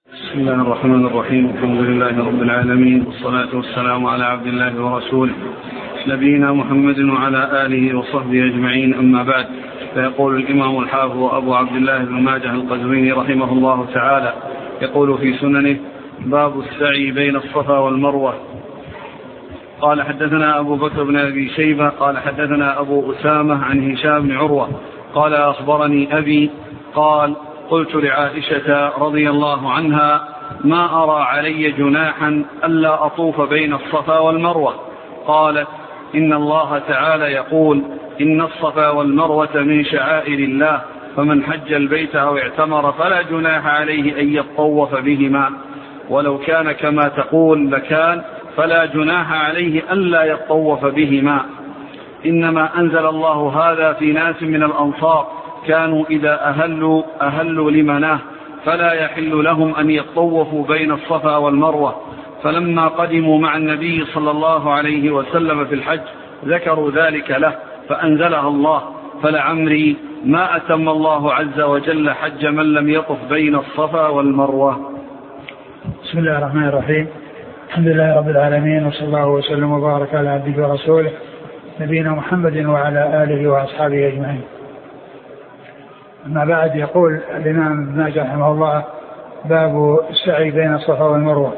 بسم الله الرحمن الرحيم. الحمد لله رب العالمين، والصلاة والسلام على عبد الله ورسوله نبينا محمد وعلى آله وصحبه أجمعين، أما بعد. فيقول الإمام الحافظ أبو عبد الله بن ماجه القزويني رحمه الله تعالى يقول في سننه: باب السعي بين الصفا والمروة. قال: حدثنا أبو بكر بن أبي شيبة قال: حدثنا أبو أسامة عن هشام بن عروة قال: أخبرني أبي قال: قلت لعائشة رضي الله عنها: ما أرى علي جناحا ألا أطوف بين الصفا والمروة. قالت: إن الله تعالى يقول: إن الصفا والمروة من شعائر الله، فمن حج البيت أو اعتمر فلا جناح عليه أن يطوف بهما، ولو كان كما تقول لكان، فلا جناح عليه ألا يطوف بهما. إنما أنزل الله هذا في ناس من الأنصار كانوا إذا أهلوا لمناه، فلا يحل لهم أن يطوفوا بين الصفا والمروة. فلما قدموا مع النبي صلى الله عليه وسلم في الحج ذكروا ذلك له، فأنزلها الله: فلعمري ما أتم الله عز وجل حج من لم يطف بين الصفا والمروة. بسم الله الرحمن الرحيم. الحمد لله رب العالمين، وصلى الله وسلم وبارك على عبده ورسوله نبينا محمد وعلى آله وأصحابه أجمعين. أما بعد، يقول الإمام ابن ماجه رحمه الله: باب السعي بين الصفا والمروة.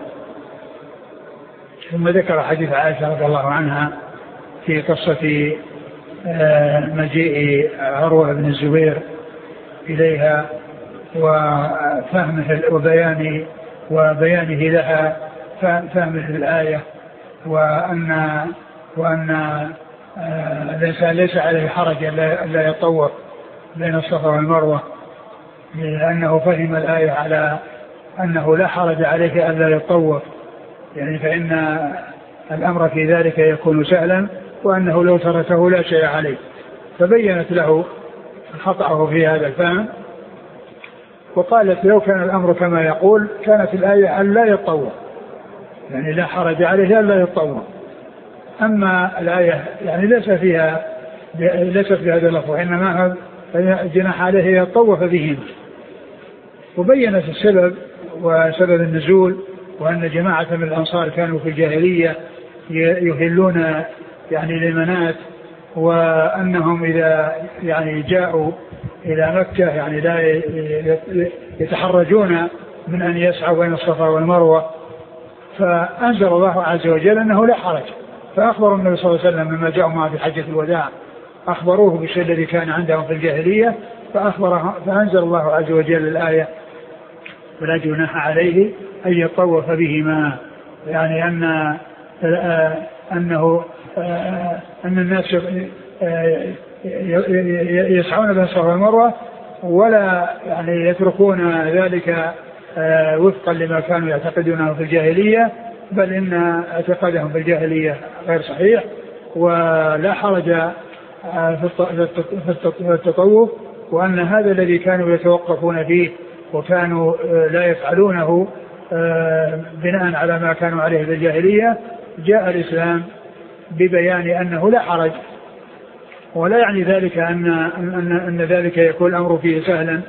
ثم ذكر حديث عائشة رضي الله عنها في قصة مجيء عروة بن الزبير إليها وفهمه وبيانه لها فهمه الآية، وأن الإنسان ليس عليه حرج ألا يطوف بين الصفا والمروة، لأنه فهم الآية على أنه لا حرج عليه ألا يطوف، يعني فإن الأمر في ذلك يكون سهلا، وأنه لو تركه لا شيء عليه. فبينت له خطأه في هذا الفهم، وقالت: لو كان الأمر كما يقول كانت الآية ألا يطوف، يعني لا حرج عليه ألا يطوف. أما الآية يعني ليست في هذا اللفظ، إنما جناح عليه يطوف بهم. وبينت السبب وسبب النزول، وأن جماعة من الأنصار كانوا في الجاهلية يهلون يعني لمنات، وأنهم إذا يعني جاءوا إلى مكة يعني لا يتحرجون من أن يسعوا بين الصفا والمروة. فأنزل الله عز وجل أنه لا حرج، فأخبر النبي صلى الله عليه وسلم لما جاءوا معه في حجة الوداع، أخبروه بالشيء الذي كان عندهم في الجاهلية، فأنزل الله عز وجل الآية: ولا جناح عليه أن يطوف بهما، يعني أن الناس يسعون بين الصفا والمروة، ولا يعني يتركون ذلك وفقا لما كانوا يعتقدونه في الجاهلية، بل إن اعتقادهم في الجاهلية غير صحيح، ولا حرج في التطوف، وأن هذا الذي كانوا يتوقفون فيه وكانوا لا يفعلونه بناء على ما كانوا عليه في الجاهلية، جاء الإسلام ببيان أنه لا حرج، ولا يعني ذلك أن ذلك يكون الأمر فيه سهلا،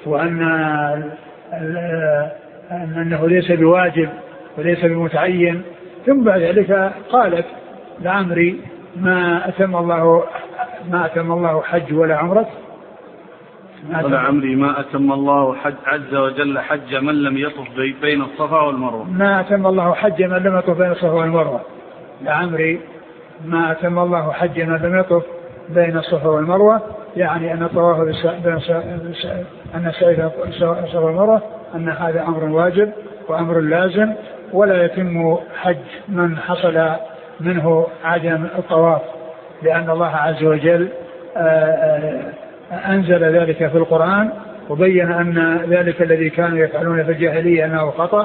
أنه ليس بواجب وليس بمتعين. ثم بعد ذلك قالت: لعمري ما أتم الله حج ولا عمرة. ولعمري ما أتم الله حج عز وجل حج من لم يطف بين الصفا والمروة. ما أتم الله حج من لم يطف بين الصفا والمروة. لعمري ما أتم الله حج من لم يطف بين الصفا والمروة، يعني أن الطواف أن السعي بين الصفا والمروة أن هذا أمر واجب وأمر لازم، ولا يتم حج من حصل منه عدم الطواف، لأن الله عز وجل أنزل ذلك في القرآن، وبين أن ذلك الذي كانوا يفعلون في الجاهلية أنه خطأ،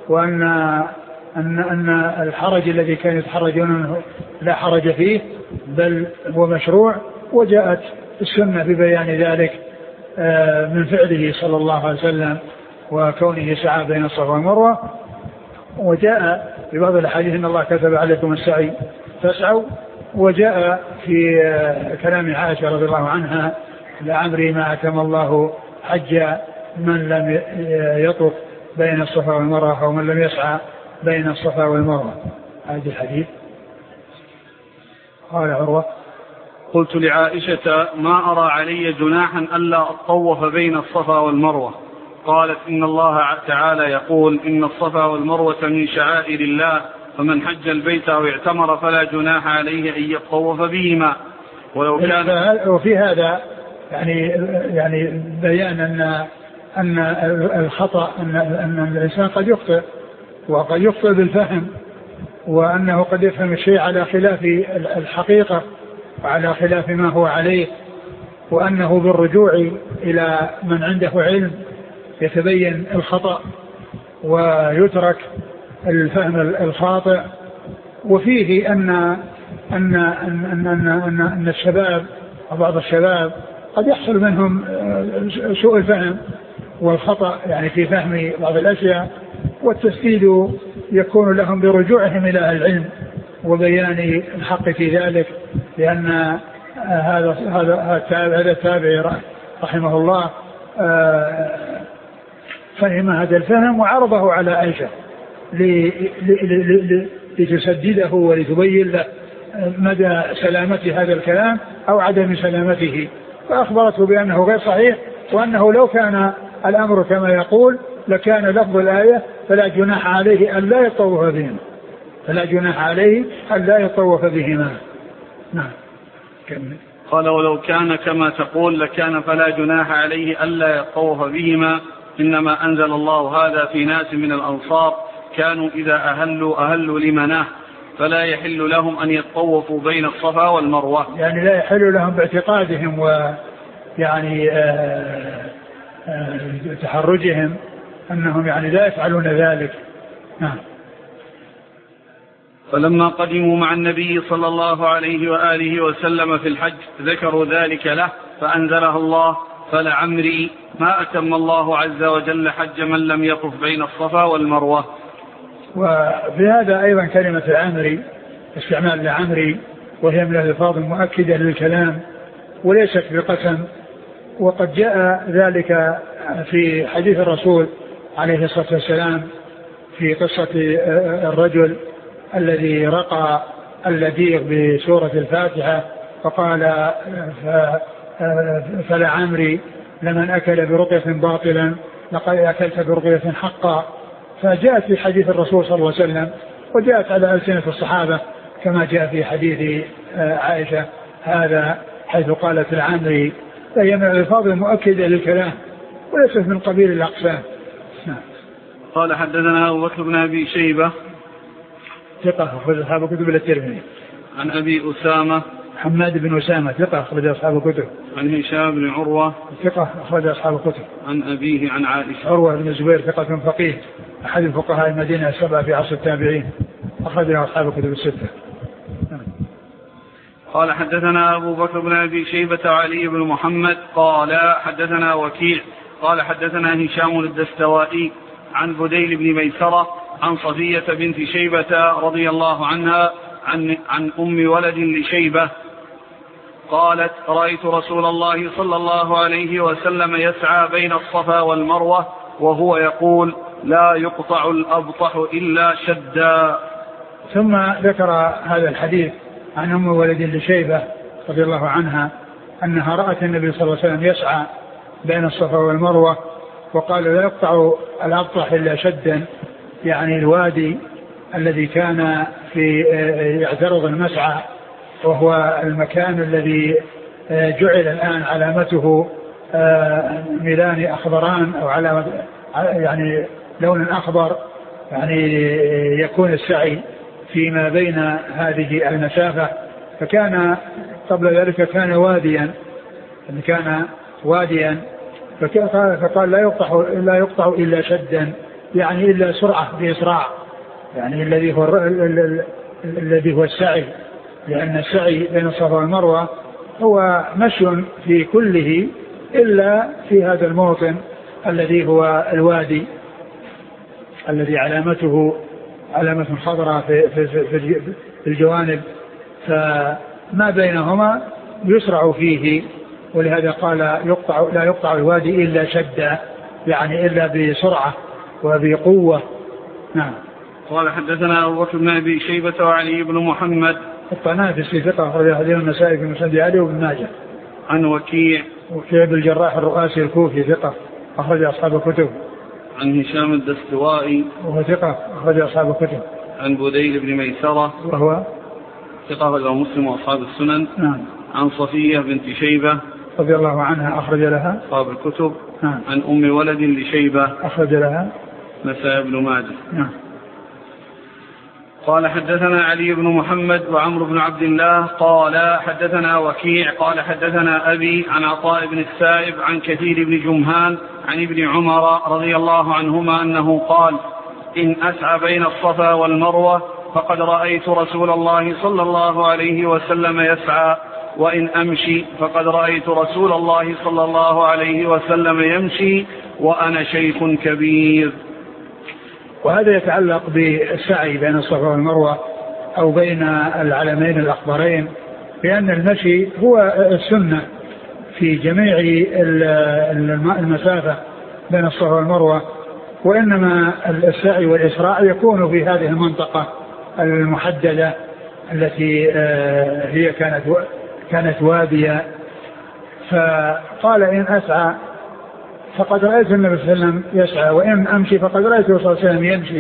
أن الحرج الذي كانوا يتحرجون منه لا حرج فيه، بل هو مشروع. وجاءت السنة ببيان ذلك من فعله صلى الله عليه وسلم وكونه سعى بين الصفا والمروة. وجاء في بعض الحديث: إن الله كتب عليكم السعي فاسعوا. وجاء في كلام عائشة رضي الله عنها: لعمري ما أتم الله حج من لم يطف بين الصفا والمروة أو من لم يسعى بين الصفا والمروة. هذا الحديث. قال عروة: قلت لعائشة: ما أرى علي جناحا ألا أطوف بين الصفا والمروة. قالت: إن الله تعالى يقول: إن الصفا والمروة من شعائر الله، فمن حج البيت أو اعتمر فلا جناح عليه أن يطوف بهما. ولو كان وفي هذا يعني بيان أن الخطأ أن الإنسان قد يخطئ، وقد يخطئ بالفهم، وأنه قد يفهم الشيء على خلاف الحقيقة وعلى خلاف ما هو عليه، وأنه بالرجوع إلى من عنده علم يتبين الخطأ ويترك الفهم الخاطئ. وفيه أن الشباب وبعض الشباب قد يحصل منهم سوء الفهم والخطأ يعني في فهم بعض الأشياء، والتسديد يكون لهم برجوعهم إلى العلم وبيان الحق في ذلك، لأن هذا التابعي رحمه الله فهم هذا الفهم وعرضه على عائشة لتسدده ولتبين له مدى سلامة هذا الكلام أو عدم سلامته، فأخبرته بأنه غير صحيح، وأنه لو كان الأمر كما يقول لكان لفظ الآية: فلا جناح عليه أن لا يطوف بهما، فلا جناح عليه أن لا يطوف بهما. نعم. قال: ولو كان كما تقول لكان فلا جناح عليه ألا يطوف بهما، إنما أنزل الله هذا في ناس من الأنصار كانوا إذا أهلوا لمناه، فلا يحل لهم أن يطوفوا بين الصفا والمروة. يعني لا يحل لهم باعتقادهم ويعني تحرجهم أنهم يعني لا يفعلون ذلك. نعم. فلما قدموا مع النبي صلى الله عليه وآله وسلم في الحج ذكروا ذلك له، فأنزلها الله: فلعمري ما أتم الله عز وجل حج من لم يطف بين الصفا والمروة. وفي هذا أيضا كلمة العمري، استعمال العمري، وهي من الألفاظ المؤكدة للكلام وليست بقسم، وقد جاء ذلك في حديث الرسول عليه الصلاة والسلام في قصة الرجل الذي رقى اللديغ بسورة الفاتحة فقال: فلعمري لمن أكل برقية باطلا لقد أكلت برقية حقا. فجاءت في حديث الرسول صلى الله عليه وسلم، وجاءت على ألسنة الصحابة كما جاء في حديث عائشة هذا حيث قالت العمري، فهي من الألفاظ المؤكدة للكلام وليست من قبيل الأقسام. قال: حدثنا أبو بكر بن أبي شيبة ثقة أخرج أصحاب الكتب الترمذي. عن أبي أسامة حماد بن أسامة ثقة أخرج أصحاب الكتب. عن هشام بن عروة ثقة أخرج أصحاب الكتب. عن أبيه عن عائشة. عروة بن الزبير ثقة فقيه أحد الفقهاء المدينة السبعة في عصر التابعين، أخرج أصحاب الكتب الستة. قال: حدثنا أبو بكر بن أبي شيبة وعلي بن محمد قال: حدثنا وكيع قال: حدثنا هشام الدستوائي عن بديل بن ميسرة عن صفية بنت شيبة رضي الله عنها عن أم ولد لشيبة قالت: رأيت رسول الله صلى الله عليه وسلم يسعى بين الصفا والمروة وهو يقول: لا يقطع الأبطح إلا شدا. ثم ذكر هذا الحديث عن أم ولد لشيبة رضي الله عنها أنها رأت النبي صلى الله عليه وسلم يسعى بين الصفا والمروة، وقال: لا يقطع الأبطح إلا شدا، يعني الوادي الذي كان في يعترض المسعى، وهو المكان الذي جعل الآن علامته ميلان أخضران أو علامة يعني لون أخضر، يعني يكون السعي فيما بين هذه المسافة. فكان قبل ذلك كان واديا فقال: لا يقطع إلا شدا، يعني إلا سرعة بإسراع، يعني الذي هو السعي، لأن السعي بين الصفا والمروة هو مشي في كله إلا في هذا الموطن الذي هو الوادي الذي علامته علامة خضراء في الجوانب، فما بينهما يسرع فيه، ولهذا قال: لا يقطع الوادي إلا شدا، يعني إلا بسرعة، وبقوة. نعم. قال حدثنا أبو بكر بن أبي شيبة وعلي بن محمد الطنافسي ثقة أخرج حديث النسائي في مسند علي وابن ماجه. عن وكيع بن الجراح الرؤاسي الكوفي ثقة أخرج أصحاب الكتب. عن هشام الدستوائي وهو ثقة أخرج أصحاب الكتب. عن بديل بن ميسرة وهو ثقة أخرج مسلم وأصحاب السنن. نعم. عن صفية بنت شيبة رضي الله عنها أخرج لها أصحاب الكتب. نعم. عن أم ولد لشيبة أخرج لها نسائي بن ماجه. نعم. قال حدثنا علي بن محمد وعمرو بن عبد الله قال حدثنا وكيع قال حدثنا أبي عن عطاء بن السائب عن كثير بن جمهان عن ابن عمر رضي الله عنهما أنه قال إن أسعى بين الصفا والمروة فقد رأيت رسول الله صلى الله عليه وسلم يسعى وإن أمشي فقد رأيت رسول الله صلى الله عليه وسلم يمشي وأنا شيخ كبير. وهذا يتعلق بالسعي بين الصفا والمروة أو بين العلمين الأخضرين، لأن المشي هو السنة في جميع المسافة بين الصفا والمروة، وإنما السعي والإسراع يكون في هذه المنطقة المحددة التي هي كانت وادية. فقال إن أسعى فقد رأيت النبي صلى الله عليه وسلم يسعى وإن أمشي فقد رأيت صلى الله عليه وسلم يمشي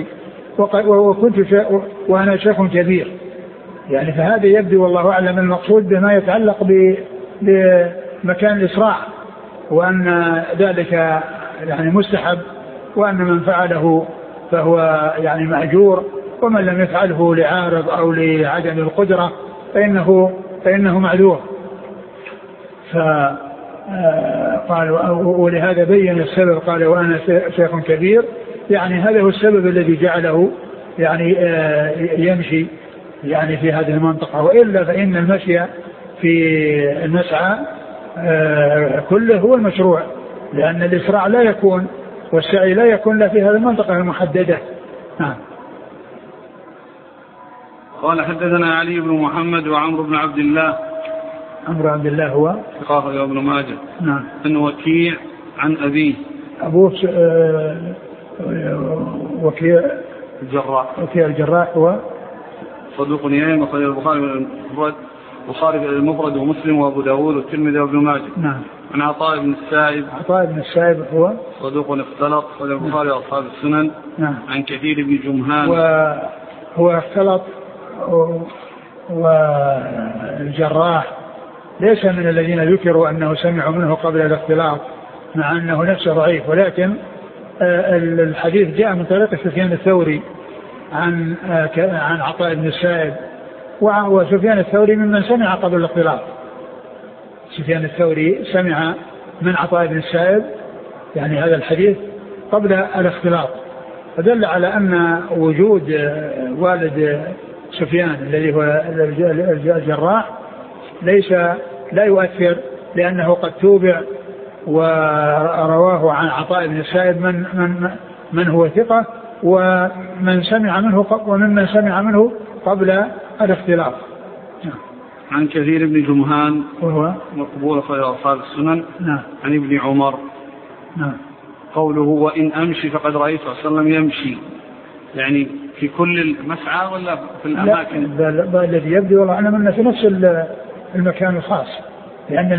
وأنا شيخ كبير. يعني فهذا يبدو والله أعلم المقصود بما يتعلق بمكان الإسراع، وأن ذلك يعني مستحب، وأن من فعله فهو يعني مأجور، ومن لم يفعله لعارض أو لعدم القدرة فإنه معذور. قال ولهذا بين السبب قال وأنا شيخ كبير، يعني هذا هو السبب الذي جعله يعني يمشي يعني في هذه المنطقة. وإلا فإن المشي في المسعى كله هو المشروع، لأن الإسراع لا يكون والسعي لا يكون لا في هذه المنطقة المحددة. نعم. قال حدثنا علي بن محمد وعمرو بن عبد الله. عمرو عبد الله هو ثقة ابن ماجه. نعم. عن وكيع عن أبيه. أبوه وكيع الجراح هو صدوق يهم أخرج البخاري المفرد ومسلم وأبو داود والترمذي وابن ماجه. نعم. عن عطاء بن السائب هو صدوق اختلط أخرج البخاري وأصحاب السنن. نعم. عن كثير بن جمهان وهو اختلط، والجراح ليس من الذين ذكروا أنه سمعوا منه قبل الاختلاط، مع أنه نفسه ضعيف، ولكن الحديث جاء من طريق سفيان الثوري عن عطاء بن السائب، وسفيان الثوري ممن سمع قبل الاختلاط. سفيان الثوري سمع من عطاء بن السائب يعني هذا الحديث قبل الاختلاط، فدل على أن وجود والد سفيان الذي هو الجراح لا يؤثر، لأنه قد توبع ورواه عن عطاء بن السائب من هو ثقة ومن سمع منه قبل الاختلاط. عن كثير بن جمهان وهو مقبول خير أصحاب السنن. نعم. عن ابن عمر. نعم. قوله وإن أمشي فقد رأيت صلى الله عليه وسلم يمشي، يعني في كل المسعى ولا في الأماكن؟ لا، الذي يبدو والله أنا من في نفس المكان الخاص، لأن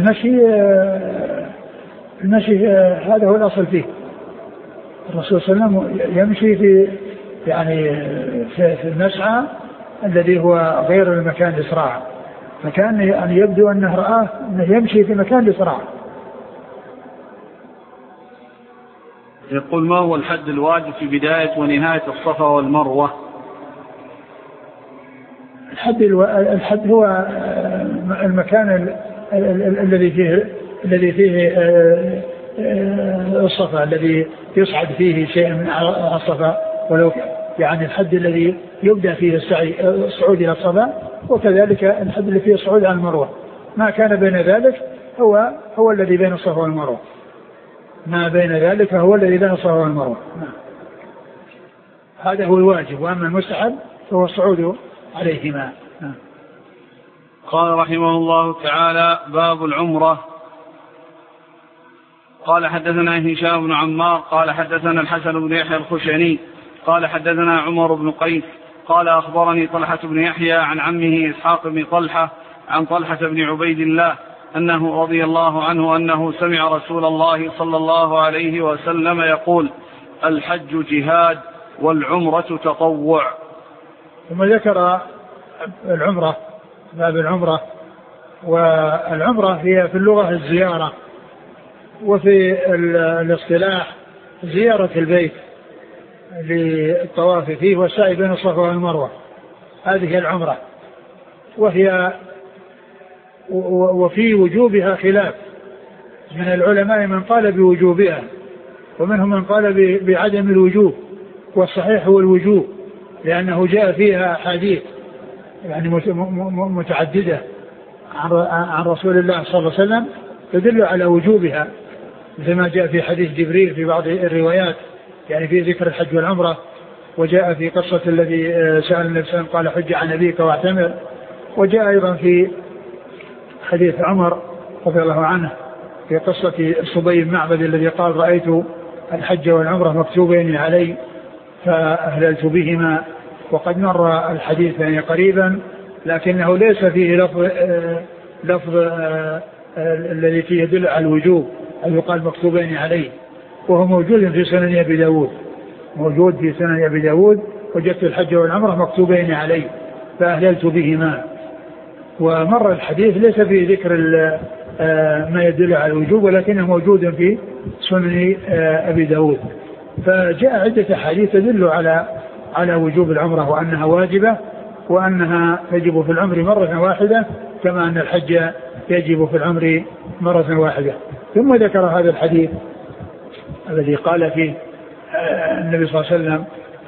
المشي هذا هو الأصل فيه. الرسول صلى الله عليه وسلم يمشي في المسعى الذي هو غير المكان الإسراع، فكان يعني يبدو أنه رآه أنه يمشي في مكان الإسراع. يقول ما هو الحد الواجب في بداية ونهاية الصفا والمروة؟ الحد هو المكان الذي فيه الصفا، الذي يصعد فيه شيء من الصفا، ولو يعني الحد الذي يبدأ فيه الصعود إلى الصفا، وكذلك الحد الذي فيه الصعود على المروة. ما كان بين ذلك هو الذي بين الصفا والمروة. ما بين ذلك هو الذي بين الصفا والمروة. هذا هو الواجب، وأما المستحب فهو الصعود عليهما. قال رحمه الله تعالى: باب العمرة. قال حدثنا هشام بن عمار قال حدثنا الحسن بن يحيى الخشني قال حدثنا عمر بن قيس قال أخبرني طلحة بن يحيى عن عمه إسحاق بن طلحة عن طلحة بن عبيد الله أنه رضي الله عنه أنه سمع رسول الله صلى الله عليه وسلم يقول: الحج جهاد والعمرة تطوع. ثم ذكر العمرة، باب العمرة. والعمرة هي في اللغة الزيارة، وفي الاصطلاح زيارة البيت للطواف فيه والسعي بين الصفا والمروة. هذه العمرة، وفي وجوبها خلاف من العلماء، من قال بوجوبها ومنهم من قال بعدم الوجوب، والصحيح هو الوجوب، لأنه جاء فيها حديث يعني متعددة عن رسول الله صلى الله عليه وسلم تدل على وجوبها، مثل ما جاء في حديث جبريل في بعض الروايات، يعني في ذكر الحج والعمرة. وجاء في قصة الذي سأل النبي صلى الله عليه وسلم قال: حج عن أبيك واعتمر. وجاء أيضا في حديث عمر رضي الله عنه في قصة صبي بن معبد الذي قال: رأيت الحج والعمرة مكتوبين علي فأهللت بهما. وقد مر الحديث يعني قريبا، لكنه ليس فيه لفظ الذي فيه يدل على الوجوب، أن يقال مكتوبين علي، وهو موجود في سنن أبي داود، موجود في سنن أبي داود: وجدت الحج والعمرة مكتوبين علي فأهللت بهما. ومر الحديث ليس فيه ذكر ما يدل على الوجوب، ولكنه موجود في سنن أبي داود. فجاء عدة حديث تدل على وجوب العمرة، وأنها واجبة، وأنها تجب في العمر مرة واحدة، كما أن الحج يجب في العمر مرة واحدة. ثم ذكر هذا الحديث الذي قال فيه النبي صلى الله عليه وسلم: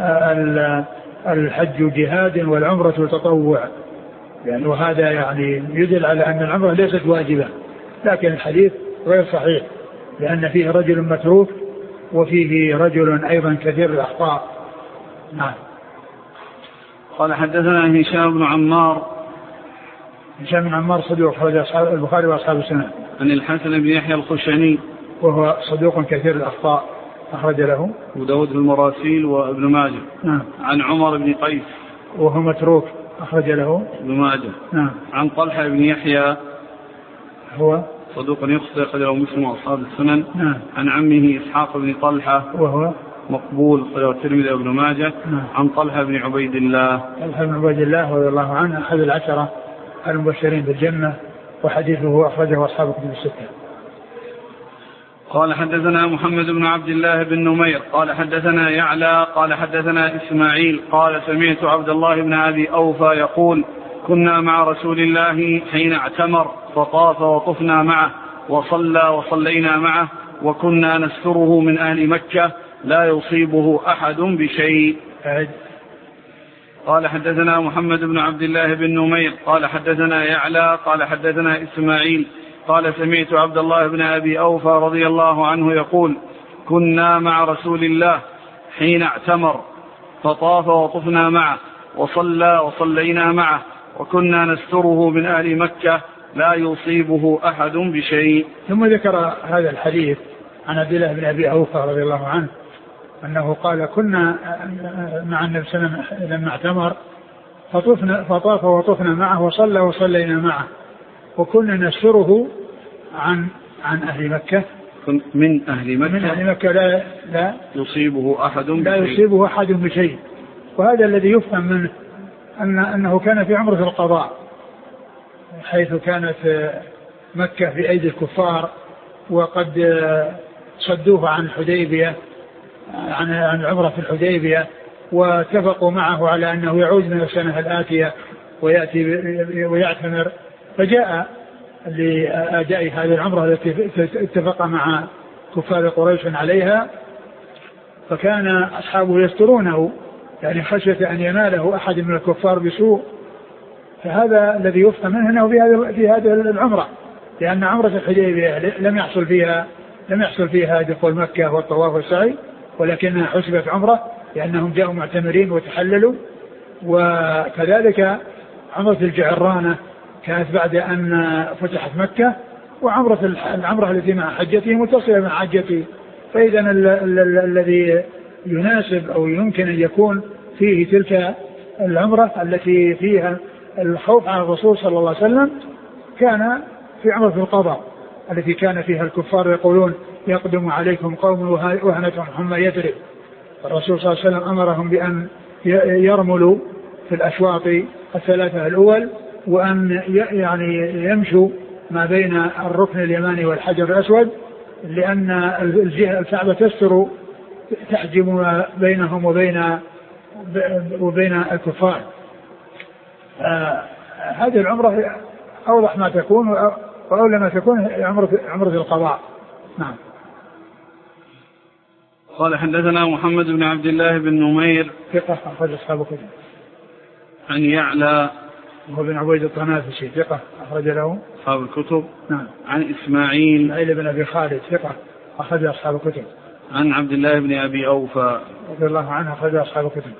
الحج جهاد والعمرة تطوع. يعني وهذا يعني يدل على أن العمرة ليست واجبة، لكن الحديث غير صحيح، لأن فيه رجل متروك وفيه رجل أيضا كثير الأخطاء. نعم. قال حدثنا هشام بن عمار. هشام بن عمار صدوق أخرج أصحاب البخاري وأصحاب السنن. عن الحسن بن يحيى الخشني وهو صدوق كثير الأخطاء أخرج له أبو داود في المراسيل وابن ماجه. نعم. عن عمر بن قيس وهو متروك أخرج له ابن ماجه. نعم. عن طلحة بن يحيى هو صدوق يخطئ أخرج له مسلم وأصحاب السنن. نعم. عن عمه إسحاق بن طلحة وهو مقبول أخرج له الترمذي وابن ماجه. نعم. عن طلحة بن عبيد الله. طلحة بن عبيد الله رضي الله عنه أحد العشرة المبشرين بالجنة، وحديثه أخرجه أصحاب الكتب الستة. قال حدثنا محمد بن عبد الله بن نمير قال حدثنا يعلى قال حدثنا إسماعيل قال سمعت عبد الله بن أبي أوفى يقول: كنا مع رسول الله حين اعتمر فطاف وطفنا معه وصلى وصلينا معه وكنا نستره من أهل مكة لا يصيبه أحد بشيء. قال حدثنا محمد بن عبد الله بن نمير قال حدثنا يعلى قال حدثنا إسماعيل قال سمعت عبد الله بن أبي أوفى رضي الله عنه يقول: كنا مع رسول الله حين اعتمر فطاف وطفنا معه وصلى وصلينا معه وكنا نستره من أهل مكة لا يصيبه أحد بشيء. ثم ذكر هذا الحديث عن عبد الله بن أبي أوفى رضي الله عنه أنه قال: كنا مع النبي صلى الله عليه وسلم لما اعتمر فطاف وطفنا معه وصلى وصلينا معه وكنا نستره عن أهل مكة من أهل مكة لا يصيبه أحد بشيء. وهذا الذي يفهم منه أنه كان في عمرة القضاء، حيث كانت مكة في أيدي الكفار وقد صدوه عن الحديبية، عن العمرة في الحديبية، واتفقوا معه على أنه يعود من السنة الآتية ويأتي ويعتمر، فجاء لأداء هذه العمرة التي اتفق مع كفار قريش عليها، فكان أصحابه يسترونه يعني خشية أن يناله أحد من الكفار بسوء. فهذا الذي يفهم منه أنه في هذه العمرة، لأن عمرة الحديبية لم يحصل فيها دخول مكة والطواف والسعي، ولكنها حسبت عمرة لأنهم جاءوا معتمرين وتحللوا. وكذلك عمرة الجعرانة كانت بعد أن فتحت مكة، العمرة التي مع حجته متصلة مع حجته. فإذا الذي يناسب أو يمكن أن يكون فيه تلك العمرة التي فيها الخوف على الرسول صلى الله عليه وسلم كان في عمرة القضاء التي كان فيها الكفار يقولون يقدم عليكم قوم وهنة حمى يثرب. الرسول صلى الله عليه وسلم أمرهم بأن يرملوا في الأشواط الثلاثة الأول وأن يعني يمشوا ما بين الركن اليماني والحجر الأسود لأن الكعبة تستر تحجم بينهم وبين الكفار. هذه العمرة أوضح ما تكون وأولى ما تكون عمرة القضاء. نعم. قال حدثنا محمد بن عبد الله بن نمير ثقة أخرج أصحاب الكتب. عن يعلى وهو بن عبيد الطنافسي ثقة أخرج له أصحاب الكتب. نعم. عن إسماعيل بن أبي خالد ثقة أخرج أصحاب الكتب. عن عبد الله بن أبي أوفى رضي الله عنه أخرج أصحاب الكتب.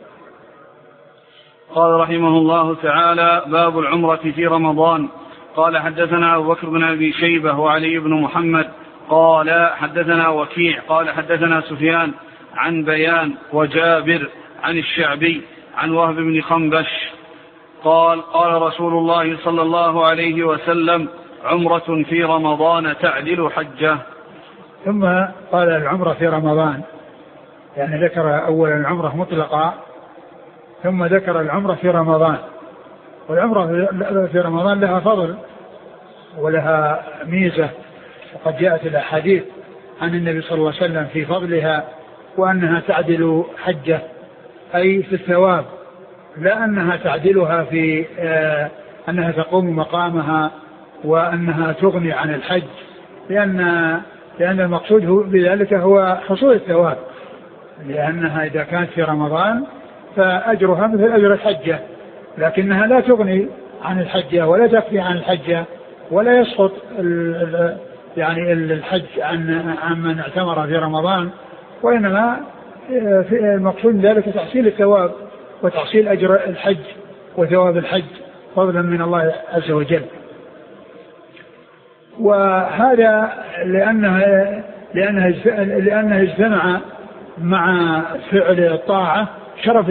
قال رحمه الله تعالى: باب العمرة في رمضان. قال حدثنا أبو بكر بن أبي شيبة وعلي بن محمد قال حدثنا وكيع قال حدثنا سفيان عن بيان وجابر عن الشعبي عن وهب بن خنبش قال: قال رسول الله صلى الله عليه وسلم: عمرة في رمضان تعدل حجة. ثم قال العمرة في رمضان، يعني ذكر أولا العمرة مطلقة ثم ذكر العمرة في رمضان. والعمرة في رمضان لها فضل ولها ميزة، وقد جاءت الأحاديث عن النبي صلى الله عليه وسلم في فضلها وأنها تعدل حجة، أي في الثواب، لا أنها تعدلها في أنها تقوم مقامها وأنها تغني عن الحج، لأن المقصود بذلك هو حصول الثواب، لأنها إذا كانت في رمضان فأجرها مثل أجر الحجة، لكنها لا تغني عن الحجة ولا تكفي عن الحجة ولا يسقط يعني الحج عن من اعتمر في رمضان، وإنما المقصود ذلك تحصيل الثواب وتحصيل أجر الحج وثواب الحج فضلا من الله عز وجل. وهذا لأنه اجتمع مع فعل الطاعة شرف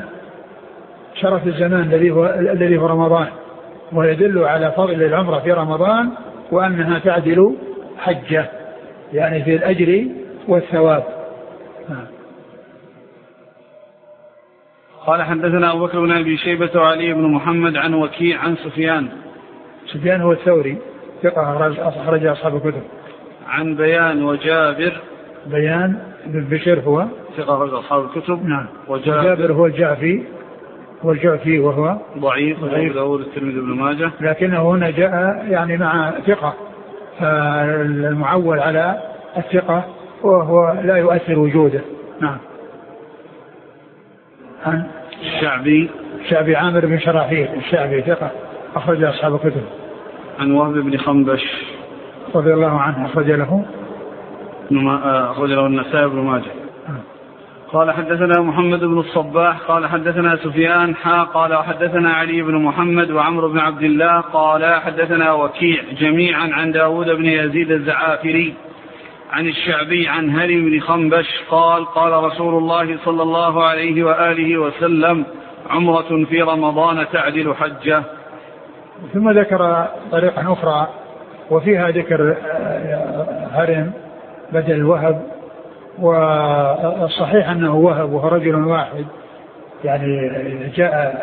الزمان الذي هو رمضان، ويدل على فضل العمرة في رمضان وأنها تعدل حجة، يعني في الأجر والثواب. قال حدثنا أبو بكر بن أبي شيبة وعلي بن محمد عن وكيع عن سفيان هو الثوري ثقة أخرج أصحاب الكتب. عن بيان وجابر، بيان بن بشير هو ثقة أخرج أصحاب الكتب. نعم. وجابر هو الجعفي وهو ضعيف أبو داود الترمذي بن ماجه، لكنه هنا جاء يعني مع ثقة، فالمعول على الثقة وهو لا يؤثر وجوده. نعم. عن الشعبي عامر بن شراحيل الشعبي ثقة أخرج أصحاب الكتب. عن وهب بن خنبش رضي الله عنه أخرج له النسائي بن ماجه. قال حدثنا محمد بن الصباح قال حدثنا سفيان قال وحدثنا علي بن محمد وعمر بن عبد الله قال حدثنا وكيع جميعا عن داود بن يزيد الزعافري عن الشعبي عن هري بن خنبش قال: قال رسول الله صلى الله عليه وآله وسلم: عمرة في رمضان تعدل حجة. ثم ذكر طريقة أخرى وفيها ذكر هرم بدل وهب، والصحيح أنه وهب وهو رجل واحد، يعني جاء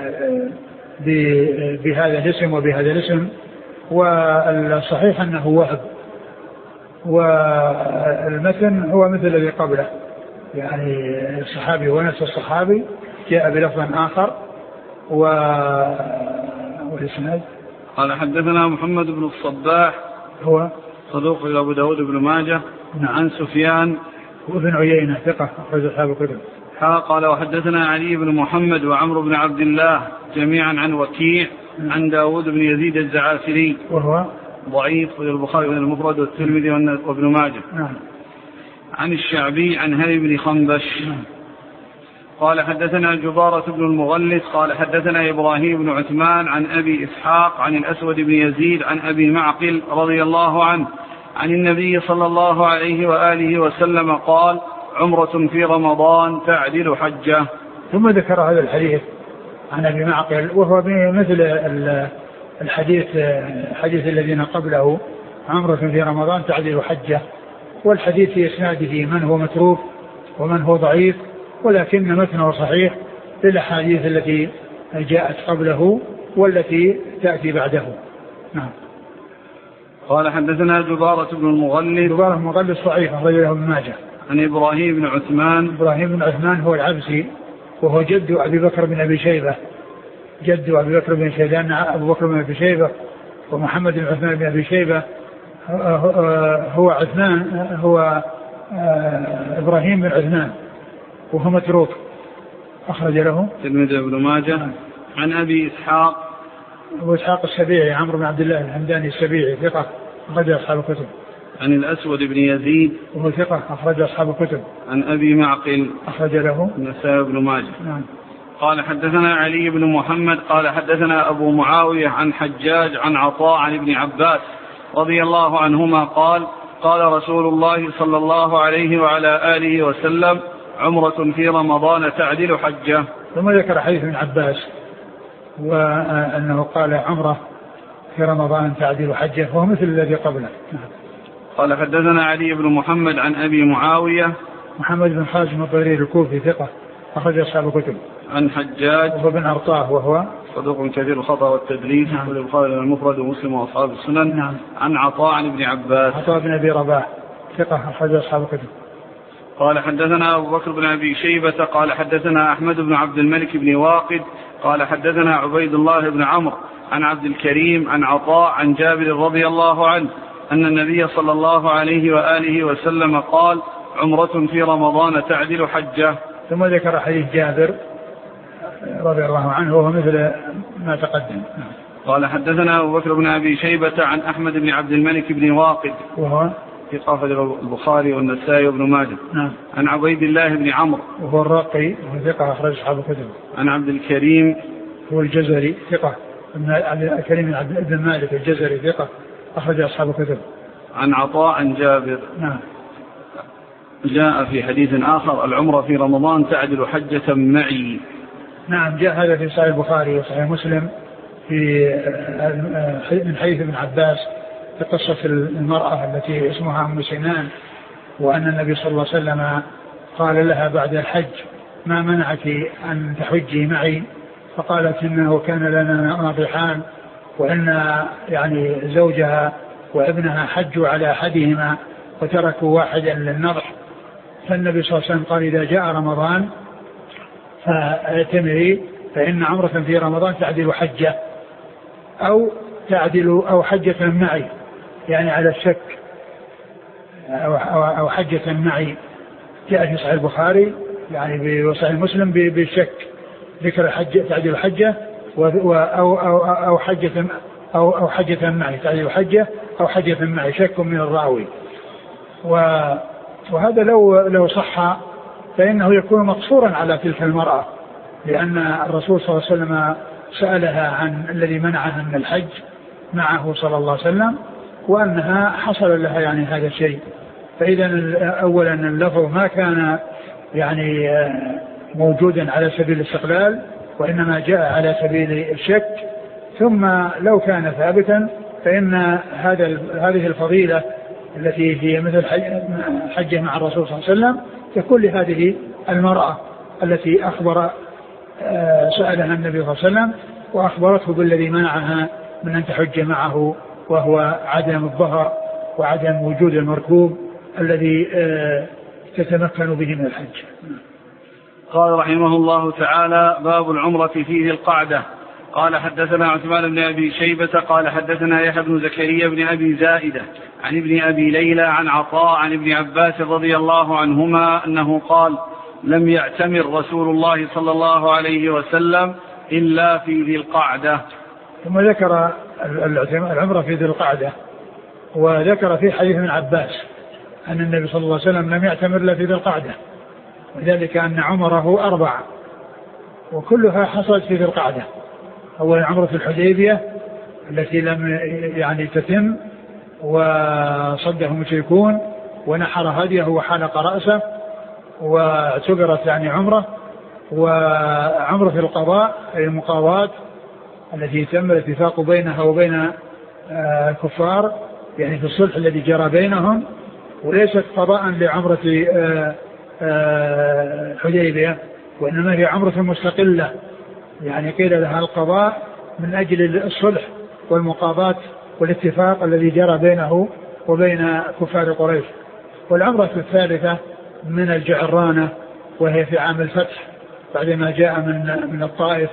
بهذا الاسم وبهذا الاسم، والصحيح أنه وهب، والمتن هو مثل الذي قبله، يعني الصحابي ونفس الصحابي جاء بلفظ آخر والإسناد. قال حدثنا محمد بن الصباح هو صدوق أبو داود بن ماجه. عن سفيان وابن عيينة ثقة أخرج أصحاب الكتب. قال وحدثنا علي بن محمد وعمر بن عبد الله جميعا عن وكيع عن داود بن يزيد الزعافري وهو ضعيف البخاري بن المفرد والترمذي وابن ماجه. نعم. عن الشعبي عن هري بن خنبش. قال حدثنا جبارة بن المغلس قال حدثنا إبراهيم بن عثمان عن أبي إسحاق عن الأسود بن يزيد عن أبي معقل رضي الله عنه عن النبي صلى الله عليه وآله وسلم قال: عمرة في رمضان تعدل حجة. ثم ذكر هذا الحديث عن أبي معقل وهو مثل الحديث الذين قبله: عمرة في رمضان تعدل حجة. والحديث في إسناده من هو متروك ومن هو ضعيف، ولكن متنه صحيح للأحاديث التي جاءت قبله والتي تأتي بعده. نعم. قال حدثنا جبارة بن المغلس. جبارة بن المغلس ضعيف أخرج له ابن ماجه. عن إبراهيم بن عثمان. إبراهيم بن عثمان هو العبسي وهو جد أبي بكر بن أبي شيبة، جد أبي بكر بن شيبة، لأن أبو بكر بن أبي شيبة ومحمد بن عثمان بن أبي شيبة هو عثمان، هو إبراهيم بن عثمان وهو متروك أخرج له الترمذي وابن ماجه. عن أبي إسحاق. أبو إسحاق السبيعي عمرو بن عبد الله الحمداني السبيعي ثقة أخرج أصحاب الكتب. عن الأسود بن يزيد وهو ثقة أخرج أصحاب الكتب. عن أبي معقل أخرج له النسائي وابن ماجه. نعم. قال حدثنا علي بن محمد قال حدثنا أبو معاوية عن حجاج عن عطاء عن ابن عباس رضي الله عنهما قال: قال رسول الله صلى الله عليه وعلى آله وسلم: عمرة في رمضان تعدل حجة. ثم ذكر حديث ابن عباس وأنه قال: عمرة في رمضان تعدل حجة، وهو مثل الذي قبله. قال حدثنا علي بن محمد عن أبي معاوية محمد بن خالد بن طرير الكوفي ثقة أخرج أصحاب الكتب. عن حجاج وهو بن أرطاه وهو صدوق كثير الخطأ والتدليس. نعم. والبخاري المفرد ومسلم وأصحاب السنن. نعم. عن عطاء عن ابن عباس. عطاء بن أبي رباح ثقة أخرج أصحاب الكتب. قال حدثنا أبو بكر بن أبي شيبة قال حدثنا أحمد بن عبد الملك بن واقد قال حدثنا عبيد الله بن عمرو عن عبد الكريم عن عطاء عن جابر رضي الله عنه أن النبي صلى الله عليه وآله وسلم قال: عمرة في رمضان تعدل حجة. ثم ذكر حديث جابر رضي الله عنه وهو مثل ما تقدم. قال حدثنا أبو بكر بن أبي شيبة عن أحمد بن عبد الملك بن واقد وهو في قافة البخاري والنسائي وابن ماجه. نعم. عن عبيد الله بن عمرو وهو الرقي وهو ثقة أخرج أصحاب الكتب. عن عبد الكريم هو الجزري ثقة، عبد الكريم بن مالك الجزري ثقة أخرج أصحاب الكتب. عن عطاء عن جابر. نعم. جاء في حديث آخر: العمرة في رمضان تعدل حجة معي. نعم، جاء هذا في صحيح البخاري وصحيح مسلم من حديث ابن عباس في قصة المرأة التي اسمها أم سنان، وأن النبي صلى الله عليه وسلم قال لها بعد الحج: ما منعك أن تحجي معي؟ فقالت: إنه كان لنا ناضحان، وإن يعني زوجها وابنها حجوا على أحدهما وتركوا واحدا للنضح. فالنبي صلى الله عليه وسلم قال: إذا جاء رمضان فاعتمري، فإن عمرة في رمضان تعدل حجة، أو حجة معي، يعني على الشك، أو حجة معي. جاء في صحيح البخاري يعني بصحيح مسلم بالشك، ذكر حجة تعدل حجة أو حجة معي، تعدل حجة أو حجة معي، شك من الراوي. وهذا لو صح فإنه يكون مقصورا على تلك المرأة، لأن الرسول صلى الله عليه وسلم سألها عن الذي منعها من الحج معه صلى الله عليه وسلم، وأنها حصل لها يعني هذا الشيء. فإذا أولا اللفظ ما كان يعني موجودا على سبيل الاستقلال، وإنما جاء على سبيل الشك. ثم لو كان ثابتا فإن هذه الفضيلة التي هي مثل حجة مع الرسول صلى الله عليه وسلم تكون لهذه المرأة التي سألها النبي صلى الله عليه وسلم وأخبرته بالذي منعها من أن تحج معه، وهو عدم الظهر وعدم وجود المركوب الذي تتمكن به من الحج. قال رحمه الله تعالى: باب العمرة في ذي القعدة. قال حدثنا عثمان بن أبي شيبة قال حدثنا يحيى بن زكريا بن أبي زائدة عن ابن أبي ليلى عن عطاء عن ابن عباس رضي الله عنهما أنه قال: لم يعتمر رسول الله صلى الله عليه وسلم إلا في ذي القعدة. ثم ذكر العمرة في ذي القعدة، وذكر في حديث ابن عباس أن النبي صلى الله عليه وسلم لم يعتمر إلا في ذي القعدة، وذلك أن عمره 4 وكلها حصلت في ذي القعدة. أولا عمرة الحديبية التي لم يعني تتم وصده المشركون ونحر هديه وحلق رأسه واعتبرت يعني عمرة، وعمرة القضاء المقاضاة التي تم الاتفاق بينها وبين الكفار يعني في الصلح الذي جرى بينهم، وليست قضاء لعمرة الحديبية وإنما هي عمرة مستقلة، يعني قيل لها القضاء من أجل الصلح والمقاضاة والاتفاق الذي جرى بينه وبين كفار قريش. والعمرة الثالثة من الجعرانة وهي في عام الفتح بعدما جاء من الطائف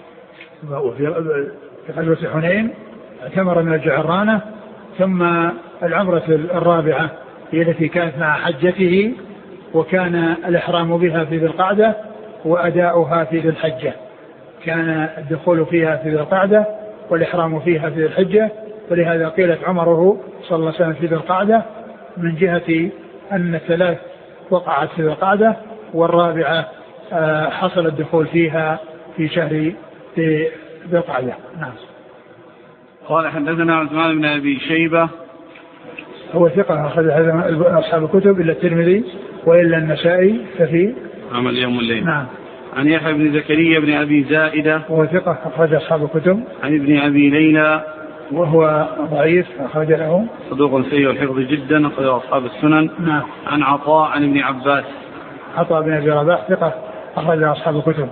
في غزوة حنين اعتمر من الجعرانة. ثم العمرة الرابعة هي التي كانت مع حجته وكان الإحرام بها في ذي القعدة وأداؤها في ذي الحجة، كان الدخول فيها في ذي القعدة والإحرام فيها في ذي الحجة، ولهذا قيلت عمره صلى الله عليه وسلم في ذي القعدة من جهة أن الثلاث وقعت في ذي القعدة والرابعة حصل الدخول فيها في شهر ذي القعدة. نعم. قال حدثنا عثمان بن أبي شيبة هو ثقة أخرج أصحاب الكتب إلا الترمذي وإلا النسائي ففي عمل يوم الليل. نعم. عن يحيى بن زكريا بن أبي زائدة وهو ثقة أخرج أصحاب الكتب. عن ابن أبي ليلى وهو ضعيف أخرج له صدوق سيء الحفظ جدا أخرج أصحاب السنن. نعم. عن عطاء عن ابن عباس عطاء بن أبي رباح ثقة أخرج أصحاب الكتب.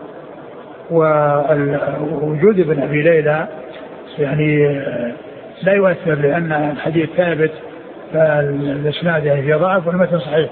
ووجود ابن أبي ليلى يعني لا يؤثر لأن الحديث ثابت فالإسناد يعني في ضعف والمتن صحيح.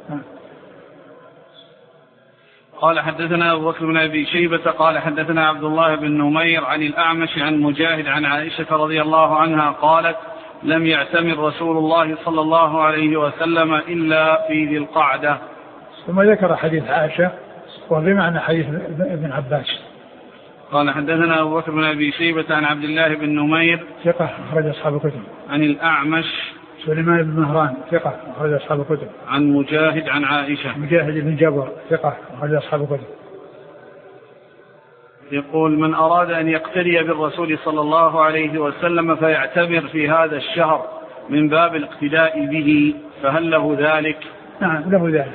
قال حدثنا أبو بكر بن أبي شيبة قال حدثنا عبد الله بن نمير عن الأعمش عن مجاهد عن عائشة رضي الله عنها قالت لم يعتمر رسول الله صلى الله عليه وسلم إلا في ذي القعدة. ثم ذكر حديث عائشة وبمعنى حديث ابن عباس. قال حدثنا أبو بكر بن أبي شيبة عن عبد الله بن نمير ثقة أخرج أصحاب الكتب. عن الأعمش سليمان بن مهران ثقة أخرج أصحاب الكتب. عن مجاهد عن عائشة مجاهد بن جبر ثقة أخرج أصحاب الكتب. يقول من أراد أن يقتدي بالرسول صلى الله عليه وسلم فيعتمر في هذا الشهر من باب الاقتداء به فهل له ذلك؟ نعم له ذلك.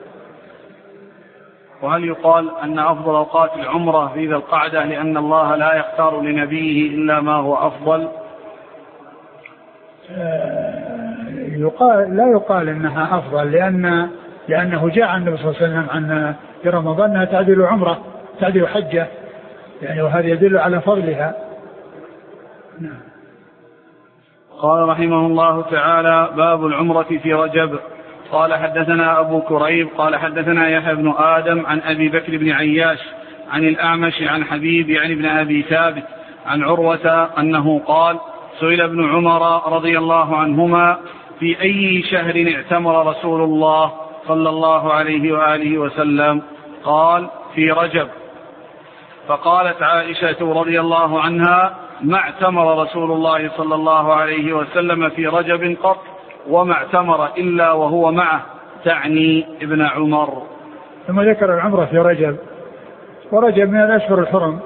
وهل يقال أن أفضل أوقات العمرة في ذي القعدة لأن الله لا يختار لنبيه إلا ما هو أفضل؟ لا يقال إنها أفضل لأنه جاء عن النبي صلى الله عليه وسلم عن في رمضان أنها تعدل عمرة تعدل حجة يعني وهذا يدل على فضلها. نعم. قال رحمه الله تعالى باب العمرة في رجب. قال حدثنا أبو كريب قال حدثنا يحيى بن آدم عن أبي بكر بن عياش عن الأعمش عن حبيب يعني ابن أبي ثابت عن عروة أنه قال سئل ابن عمر رضي الله عنهما في أي شهر اعتمر رسول الله صلى الله عليه وآله وسلم؟ قال في رجب. فقالت عائشة رضي الله عنها ما اعتمر رسول الله صلى الله عليه وسلم في رجب قط وما اعتمر إلا وهو معه، تعني ابن عمر. ثم ذكر العمرة في رجب، ورجب من الأشهر الحرم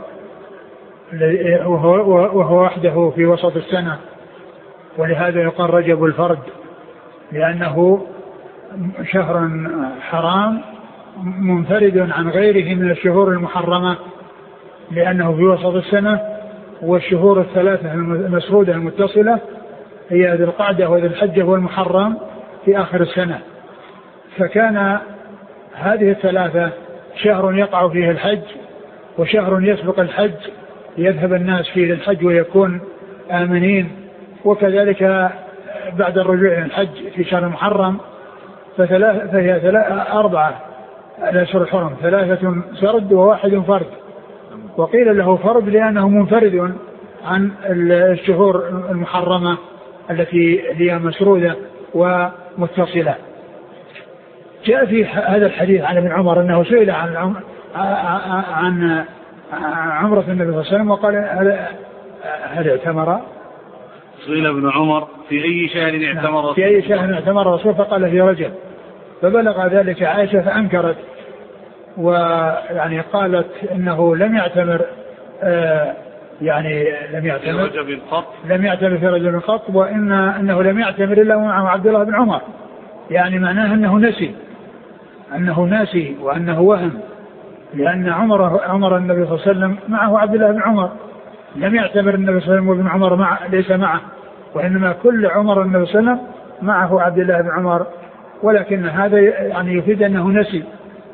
وهو وحده في وسط السنة، ولهذا يقال رجب الفرد لأنه شهر حرام منفرد عن غيره من الشهور المحرمة لأنه في وسط السنة، والشهور الثلاثة المسرودة المتصلة هي ذي القعدة وذي الحجة والمحرم في آخر السنة. فكان هذه الثلاثة شهر يقع فيه الحج وشهر يسبق الحج يذهب الناس فيه للحج ويكون آمنين، وكذلك بعد الرجوع إلى الحج في شهر محرم فهي أربعة الأشهر الحرم، ثلاثة سرد وواحد فرد، وقيل له فرد لأنه منفرد عن الشهور المحرمة التي هي مسرودة ومتصلة. جاء في هذا الحديث عن ابن عمر أنه سئل عن عمرة النبي صلى الله عليه وسلم وقال هل اعتمر؟ سئل ابن عمر في أي شهر اعتمر في أي شهر اعتمر الرسول فقال في رجب، فبلغ ذلك عائشة فأنكرت ويعني قالت إنه لم يعتمر لم يعتمر في رجل قط، وإنه لم يعتمر إلا معه عبد الله بن عمر، يعني معناه أنه ناسي وأنه وهم، لأن عمر النبي صلى الله عليه وسلم معه عبد الله بن عمر، لم يعتمر النبي صلى الله عليه وسلم وابن عمر ليس معه، وإنما كل عمر النبي صلى الله عليه وسلم معه عبد الله بن عمر، ولكن هذا يعني يفيد أنه نسي.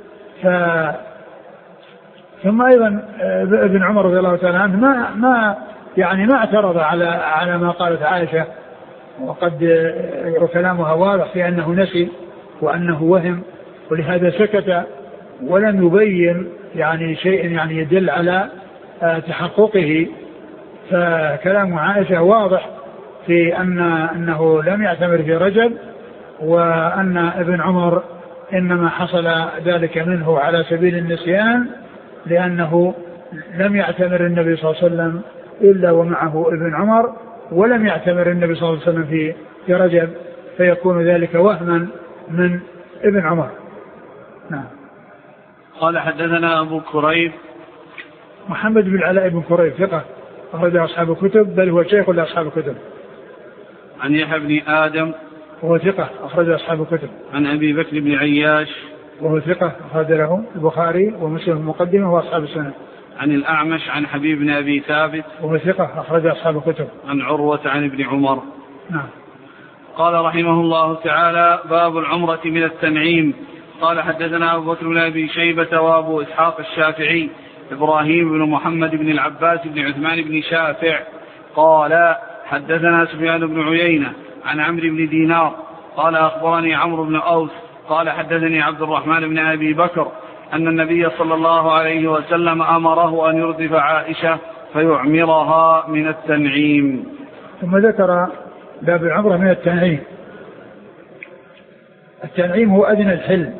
ثم أيضا ابن عمر رضي الله تعالى عنه ما اعترض على ما قالت عائشة، وقد كلامها واضح في أنه نسي وأنه وهم، ولهذا سكت ولم يبين يعني شيء يعني يدل على تحققه. فكلام عائشة واضح في أنه لم يعتمر في رجب، وأن ابن عمر إنما حصل ذلك منه على سبيل النسيان، لأنه لم يعتمر النبي صلى الله عليه وسلم إلا ومعه ابن عمر، ولم يعتمر النبي صلى الله عليه وسلم في رجب، فيكون ذلك وهما من ابن عمر. نعم. قال حدثنا أبو كريب محمد بن العلاء بن كريب ثقة أخرج أصحاب الكتب، بل هو شيخ لأصحاب الكتب. عن يحيى بن آدم وهو ثقة أخرج أصحاب الكتب. عن أبي بكر بن عياش وهو ثقة أخرج له البخاري ومسلم المقدمة وأصحاب السنة. عن الأعمش عن حبيب بن أبي ثابت وهو ثقة أخرج أصحاب الكتب. عن عروة عن ابن عمر. نعم. قال رحمه الله تعالى: باب العمرة من التنعيم. قال حدثنا أبو بكر بن أبي شيبة وأبو إسحاق الشافعي إبراهيم بن محمد بن العباس بن عثمان بن شافع قال حدثنا سفيان بن عيينة عن عمرو بن دينار قال أخبرني عمرو بن أوس قال حدثني عبد الرحمن بن أبي بكر أن النبي صلى الله عليه وسلم أمره أن يردف عائشة فيعمرها من التنعيم. ثم ذكر باب العمرة من التنعيم. التنعيم هو أدنى الحل،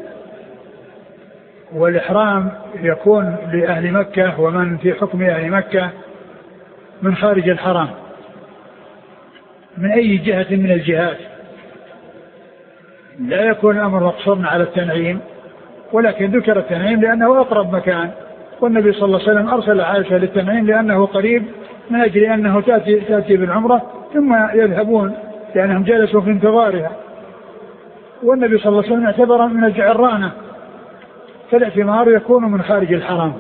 والإحرام يكون لأهل مكة ومن في حكم أهل مكة من خارج الحرام من أي جهة من الجهات. لا يكون الأمر مقصورا على التنعيم، ولكن ذكر التنعيم لأنه أقرب مكان، والنبي صلى الله عليه وسلم أرسل عائشة للتنعيم لأنه قريب، من أجل أنه تأتي بالعمرة ثم يذهبون لأنهم جلسوا في انتظارها. والنبي صلى الله عليه وسلم اعتبر من الجعرانة، فالاعتمار يكون من خارج الحرام،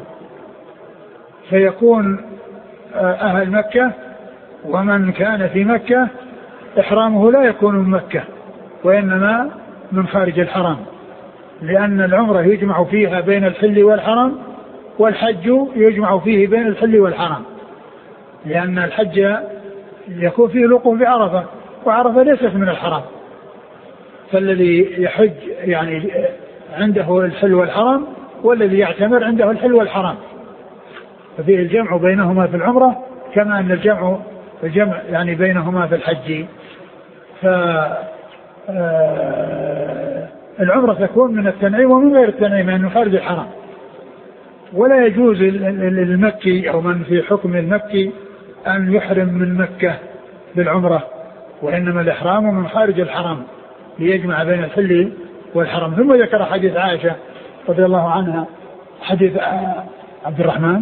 فيكون أهل مكة ومن كان في مكة إحرامه لا يكون من مكة وإنما من خارج الحرام، لأن العمرة يجمع فيها بين الحل والحرم، والحج يجمع فيه بين الحل والحرم، لأن الحج يكون فيه الوقوف بعرفة، وعرفة ليست من الحرام، فالذي يحج يعني عنده الحل والحرم، والذي يعتمر عنده الحل والحرم، ففيه الجمع بينهما في العمرة كما أن الجمع يعني بينهما في الحج. العمرة تكون من التنعيم ومن غير التنعيم يعني خارج الحرام، ولا يجوز للمكي أو من في حكم المكي أن يحرم من مكة بالعمرة، وإنما الإحرام من خارج الحرام ليجمع بين الحل والحرم. ثم ذكر حديث عائشة رضي الله عنها، حديث عبد الرحمن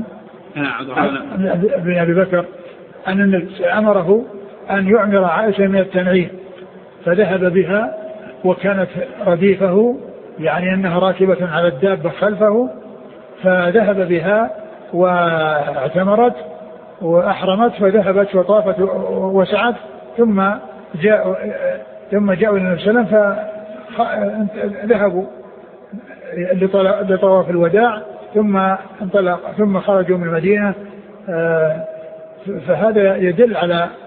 بن أبي بكر أن النبي أمره أن يعمر عائشة من التنعيم، فذهب بها وكانت رديفه، يعني أنها راكبة على الدابة خلفه، فذهب بها واعتمرت وأحرمت، فذهبت وطافت وسعت، ثم جاءوا إلى النبي صلى الله عليه وسلم فذهبوا لطواف الوداع، ثم خرجوا من المدينة. فهذا يدل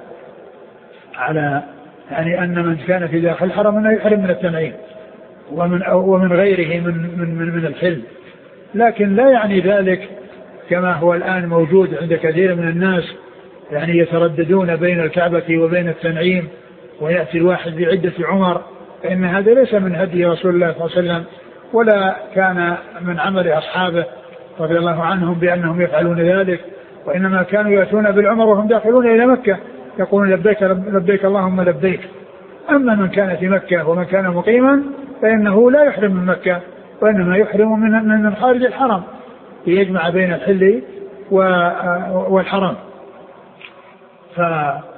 على يعني أن من كان في داخل الحرم أنه يحرم من التنعيم ومن غيره من الحل، لكن لا يعني ذلك كما هو الآن موجود عند كثير من الناس، يعني يترددون بين الكعبة وبين التنعيم، ويأتي الواحد بعدة عمر، فإن هذا ليس من هدي رسول الله صلى الله عليه وسلم، ولا كان من عمل أصحابه رضي الله عنهم بأنهم يفعلون ذلك، وإنما كانوا يأتون بالعمر وهم داخلون إلى مكة يقولون لبيك لبيك اللهم لبيك. أما من كان في مكة ومن كان مقيما فإنه لا يحرم من مكة وإنما يحرم من خارج الحرم ليجمع بين الحل والحرم. فعائشة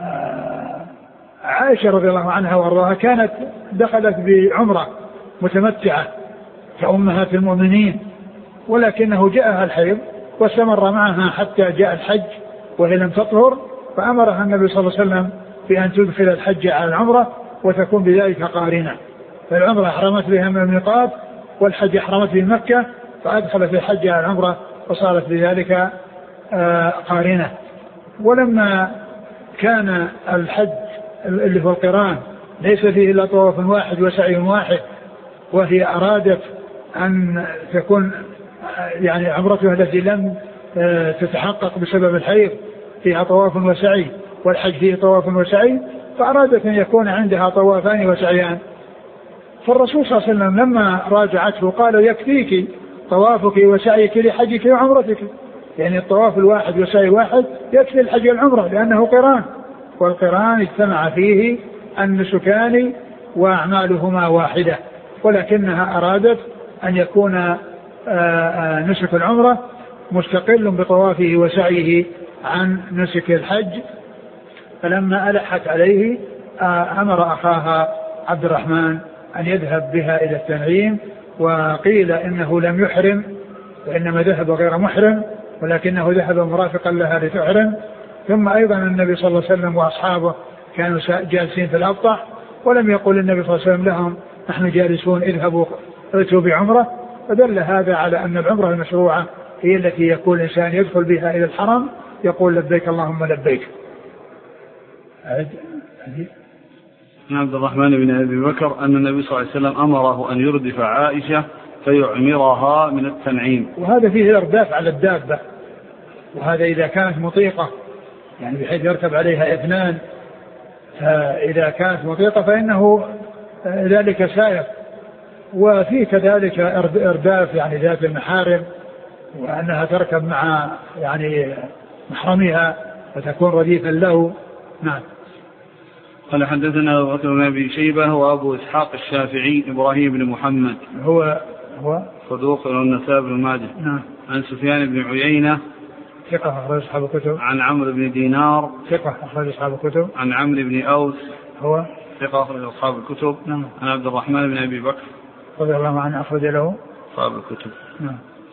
رضي الله عنها وارضاها كانت دخلت بعمرة متمتعة كأمهات المؤمنين، ولكنه جاءها الحيض واستمر معها حتى جاء الحج وهي لم تطهر، فأمرها النبي صلى الله عليه وسلم بأن تدخل الحج على العمرة وتكون بذلك قارنة. فالعمرة أحرمت بها من الميقات والحج أحرمت بمكة، فأدخلت الحج على العمرة وصارت بذلك قارنة. ولما كان الحج اللي هو القران ليس فيه إلا طواف واحد وسعي واحد، وهي أرادت أن تكون يعني عمرتها التي لم تتحقق بسبب الحيض فيها طواف وسعي والحج فيه طواف وسعي، فأرادت أن يكون عندها طوافان وسعيان. فالرسول صلى الله عليه وسلم لما راجعته قال يكفيك طوافك وسعيك لحجك وعمرتك، يعني الطواف الواحد وسعي واحد يكفي الحج والعمرة لأنه قران، والقران اجتمع فيه النسكان وأعمالهما واحدة، ولكنها أرادت أن يكون نسك العمرة مستقل بطوافه وسعيه عن نسك الحج. فلما ألحت عليه أمر أخاها عبد الرحمن أن يذهب بها إلى التنعيم، وقيل إنه لم يحرم وإنما ذهب غير محرم، ولكنه ذهب مرافقا لها لتحرم. ثم أيضا النبي صلى الله عليه وسلم وأصحابه كانوا جالسين في الأبطح، ولم يقل النبي صلى الله عليه وسلم لهم نحن جالسون اذهبوا ائتوا بعمرة، فدل هذا على أن العمرة المشروعة هي التي يكون الإنسان يدخل بها إلى الحرم يقول لبيك اللهم لبيك. عن عبد الرحمن بن أبي بكر أن النبي صلى الله عليه وسلم أمره أن يردف عائشة فيعمرها من التنعيم. وهذا فيه إرداف على الدابة، وهذا إذا كانت مطيقة يعني بحيث يركب عليها اثنان، فإذا كانت مطيقة فإنه ذلك سائر. وفيه كذلك إرداف يعني ذات المحارم، وأنها تركب مع يعني محرمها فتكون رديفا له. نعم. قال حدثنا أبو بكر بن أبي شيبة وأبو إسحاق الشافعي إبراهيم بن محمد هو صدوق والنسائي بن ماجه. نعم. عن سفيان بن عيينة ثقة أخرج أصحاب الكتب. عن عمرو بن دينار ثقة أخرج أصحاب الكتب. عن عمرو بن أوس هو ثقة أخرج أصحاب الكتب. نعم. عن عبد الرحمن بن أبي بكر رضي الله عنه أخرج له أصحاب الكتب. نعم.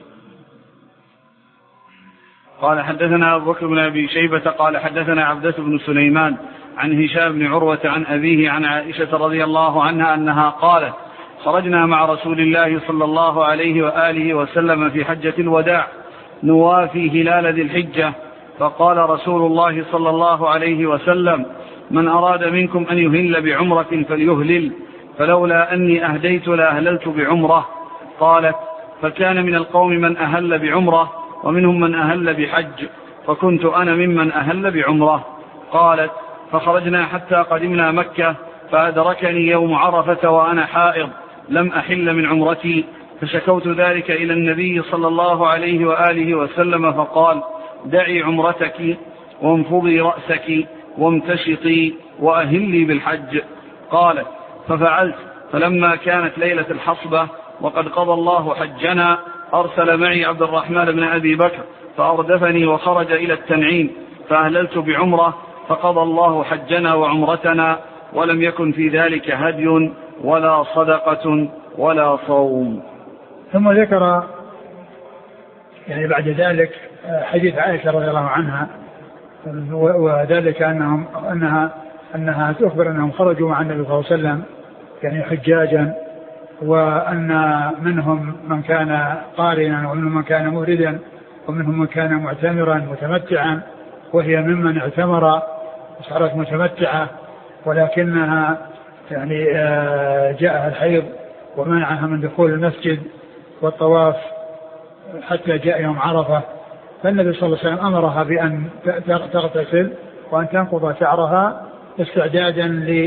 قال حدثنا أبو بكر بن أبي شيبة قال حدثنا عبدة بن سليمان عن هشام بن عروة عن أبيه عن عائشة رضي الله عنها أنها قالت خرجنا مع رسول الله صلى الله عليه وآله وسلم في حجة الوداع نوافي هلال ذي الحجة، فقال رسول الله صلى الله عليه وسلم من أراد منكم أن يهل بعمرة فليهلل، فلولا أني أهديت لأهللت بعمرة. قالت فكان من القوم من أهل بعمرة ومنهم من أهل بحج، فكنت أنا ممن أهل بعمرة. قالت فخرجنا حتى قدمنا مكة فأدركني يوم عرفة وأنا حائض لم أحل من عمرتي، فشكوت ذلك إلى النبي صلى الله عليه وآله وسلم فقال دعي عمرتك وانفضي رأسك وامتشطي وأهلي بالحج. قالت ففعلت، فلما كانت ليلة الحصبة وقد قضى الله حجنا أرسل معي عبد الرحمن بن أبي بكر فأردفني وخرج إلى التنعيم فأهللت بعمرة، فقضى الله حجنا وعمرتنا ولم يكن في ذلك هدي ولا صدقة ولا صوم. ثم ذكر يعني بعد ذلك حديث عائشة رضي الله عنها، وذلك أنها تخبر أنهم خرجوا مع النبي صلى الله عليه وسلم يعني حجاجا، وأن منهم من كان قارنا ومنهم من كان مفردا ومنهم من كان معتمرا متمتعا، وهي ممن اعتمر وصارت متمتعة، ولكنها يعني جاءها الحيض ومنعها من دخول المسجد والطواف حتى جاء يوم عرفة، فالنبي صلى الله عليه وسلم أمرها بأن تغتسل وأن تنقض شعرها استعدادا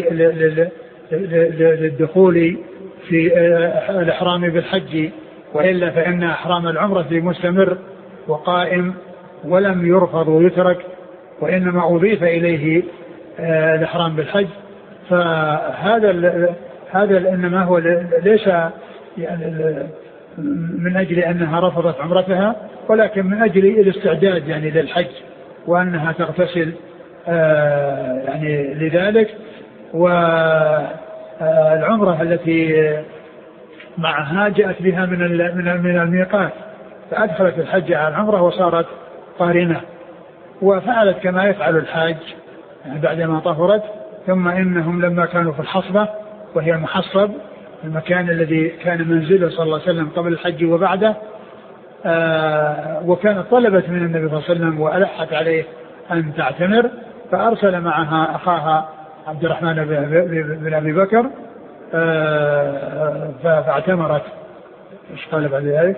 للدخول في الإحرام بالحج، وإلا فإن إحرام العمرة مستمر وقائم ولم يرفض ويترك، وإنما أضيف إليه الإحرام بالحج. فهذا إنما هو ليس من أجل أنها رفضت عمرتها، ولكن من أجل الاستعداد يعني للحج، وأنها تغتسل يعني لذلك. والعمرة التي معها جاءت بها من الميقات، فأدخلت الحج على العمرة وصارت قارنة، وفعلت كما يفعل الحاج يعني بعدما طهرت. ثم إنهم لما كانوا في الحصبة، وهي المحصب، المكان الذي كان منزله صلى الله عليه وسلم قبل الحج وبعده، وكانت طلبت من النبي صلى الله عليه وسلم وألحت عليه أن تعتمر، فأرسل معها أخاها عبد الرحمن بن أبي بكر فاعتمرت. ايش قال بعد ذلك؟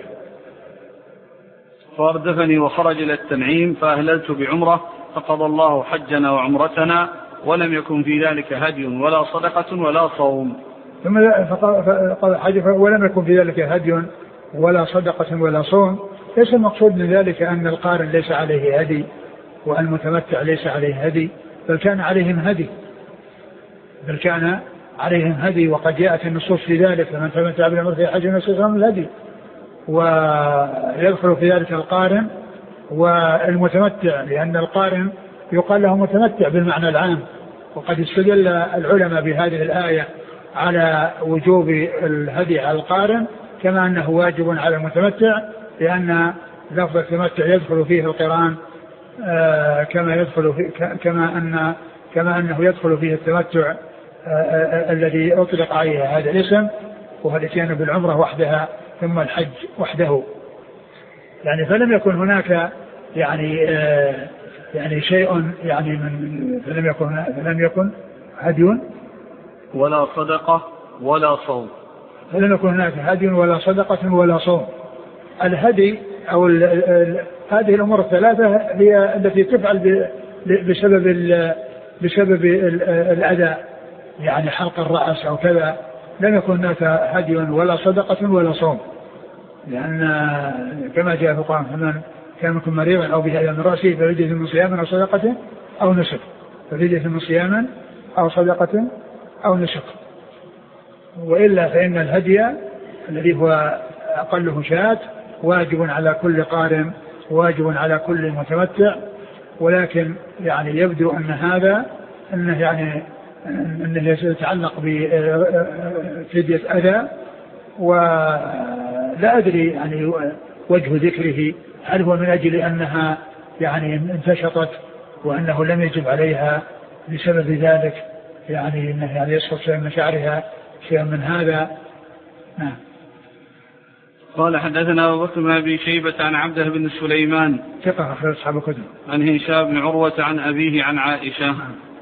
فاردفني وخرج إلى التنعيم فأهللت بعمرة فقضى الله حجنا وعمرتنا ولم يكن في ذلك هدي ولا صدقة ولا صوم. ثم ولم يكن في ذلك هدي ولا صدقة ولا صوم. ليس المقصود من ذلك أن القارن ليس عليه هدي والمتمتع ليس عليه هدي، بل كان عليهم هدي، وقد جاءت النصوص في ذلك: فمن تمتع بالعمرة في حج نسك من الهدي. ويدخل في ذلك القارن والمتمتع، لأن القارن يقال له متمتع بالمعنى العام. وقد استدل العلماء بهذه الآية على وجوب الهدي على القارن كما أنه واجب على المتمتع، لأن لفظ التمتع يدخل فيه القران كما أنه يدخل فيه التمتع الذي أطلق عليه هذا الاسم، وهو الاتيان بالعمرة وحدها ثم الحج وحده. يعني فلم يكن هناك يعني شيء يعني فلم يكن هدي ولا صدقة ولا صوم. فلم يكن هناك هدي ولا صدقة ولا صوم. الهدي أو هذه الأمور الثلاثة هي التي تفعل بسبب الأذى، يعني حلق الرأس أو كذا. لم يكن هناك هدي ولا صدقة ولا صوم، لأن كما جاء في القرآن: فمن كان منكم مريضا أو به أذى من رأسه ففدية من صيام أو صدقة أو نسك، ففدية من صيام أو صدقة أو نسك. وإلا فإن الهدي الذي هو أقله شاة واجب على كل قارن، واجب على كل متمتع. ولكن يعني يبدو أن هذا أنه يتعلق بفدية أذى، ولا أدري يعني وجه ذكره، هل هو من أجل أنها يعني انتشطت وأنه لم يجب عليها بسبب ذلك، يعني أنه يعني يسقط شيء من شعرها، شيء من هذا. نعم. قال حدثنا أبو بكر بن أبي شيبة عن عبده بن سليمان ثقة أخرج أصحاب الكتب. عن هشام بن عروة عن أبيه عن عائشة.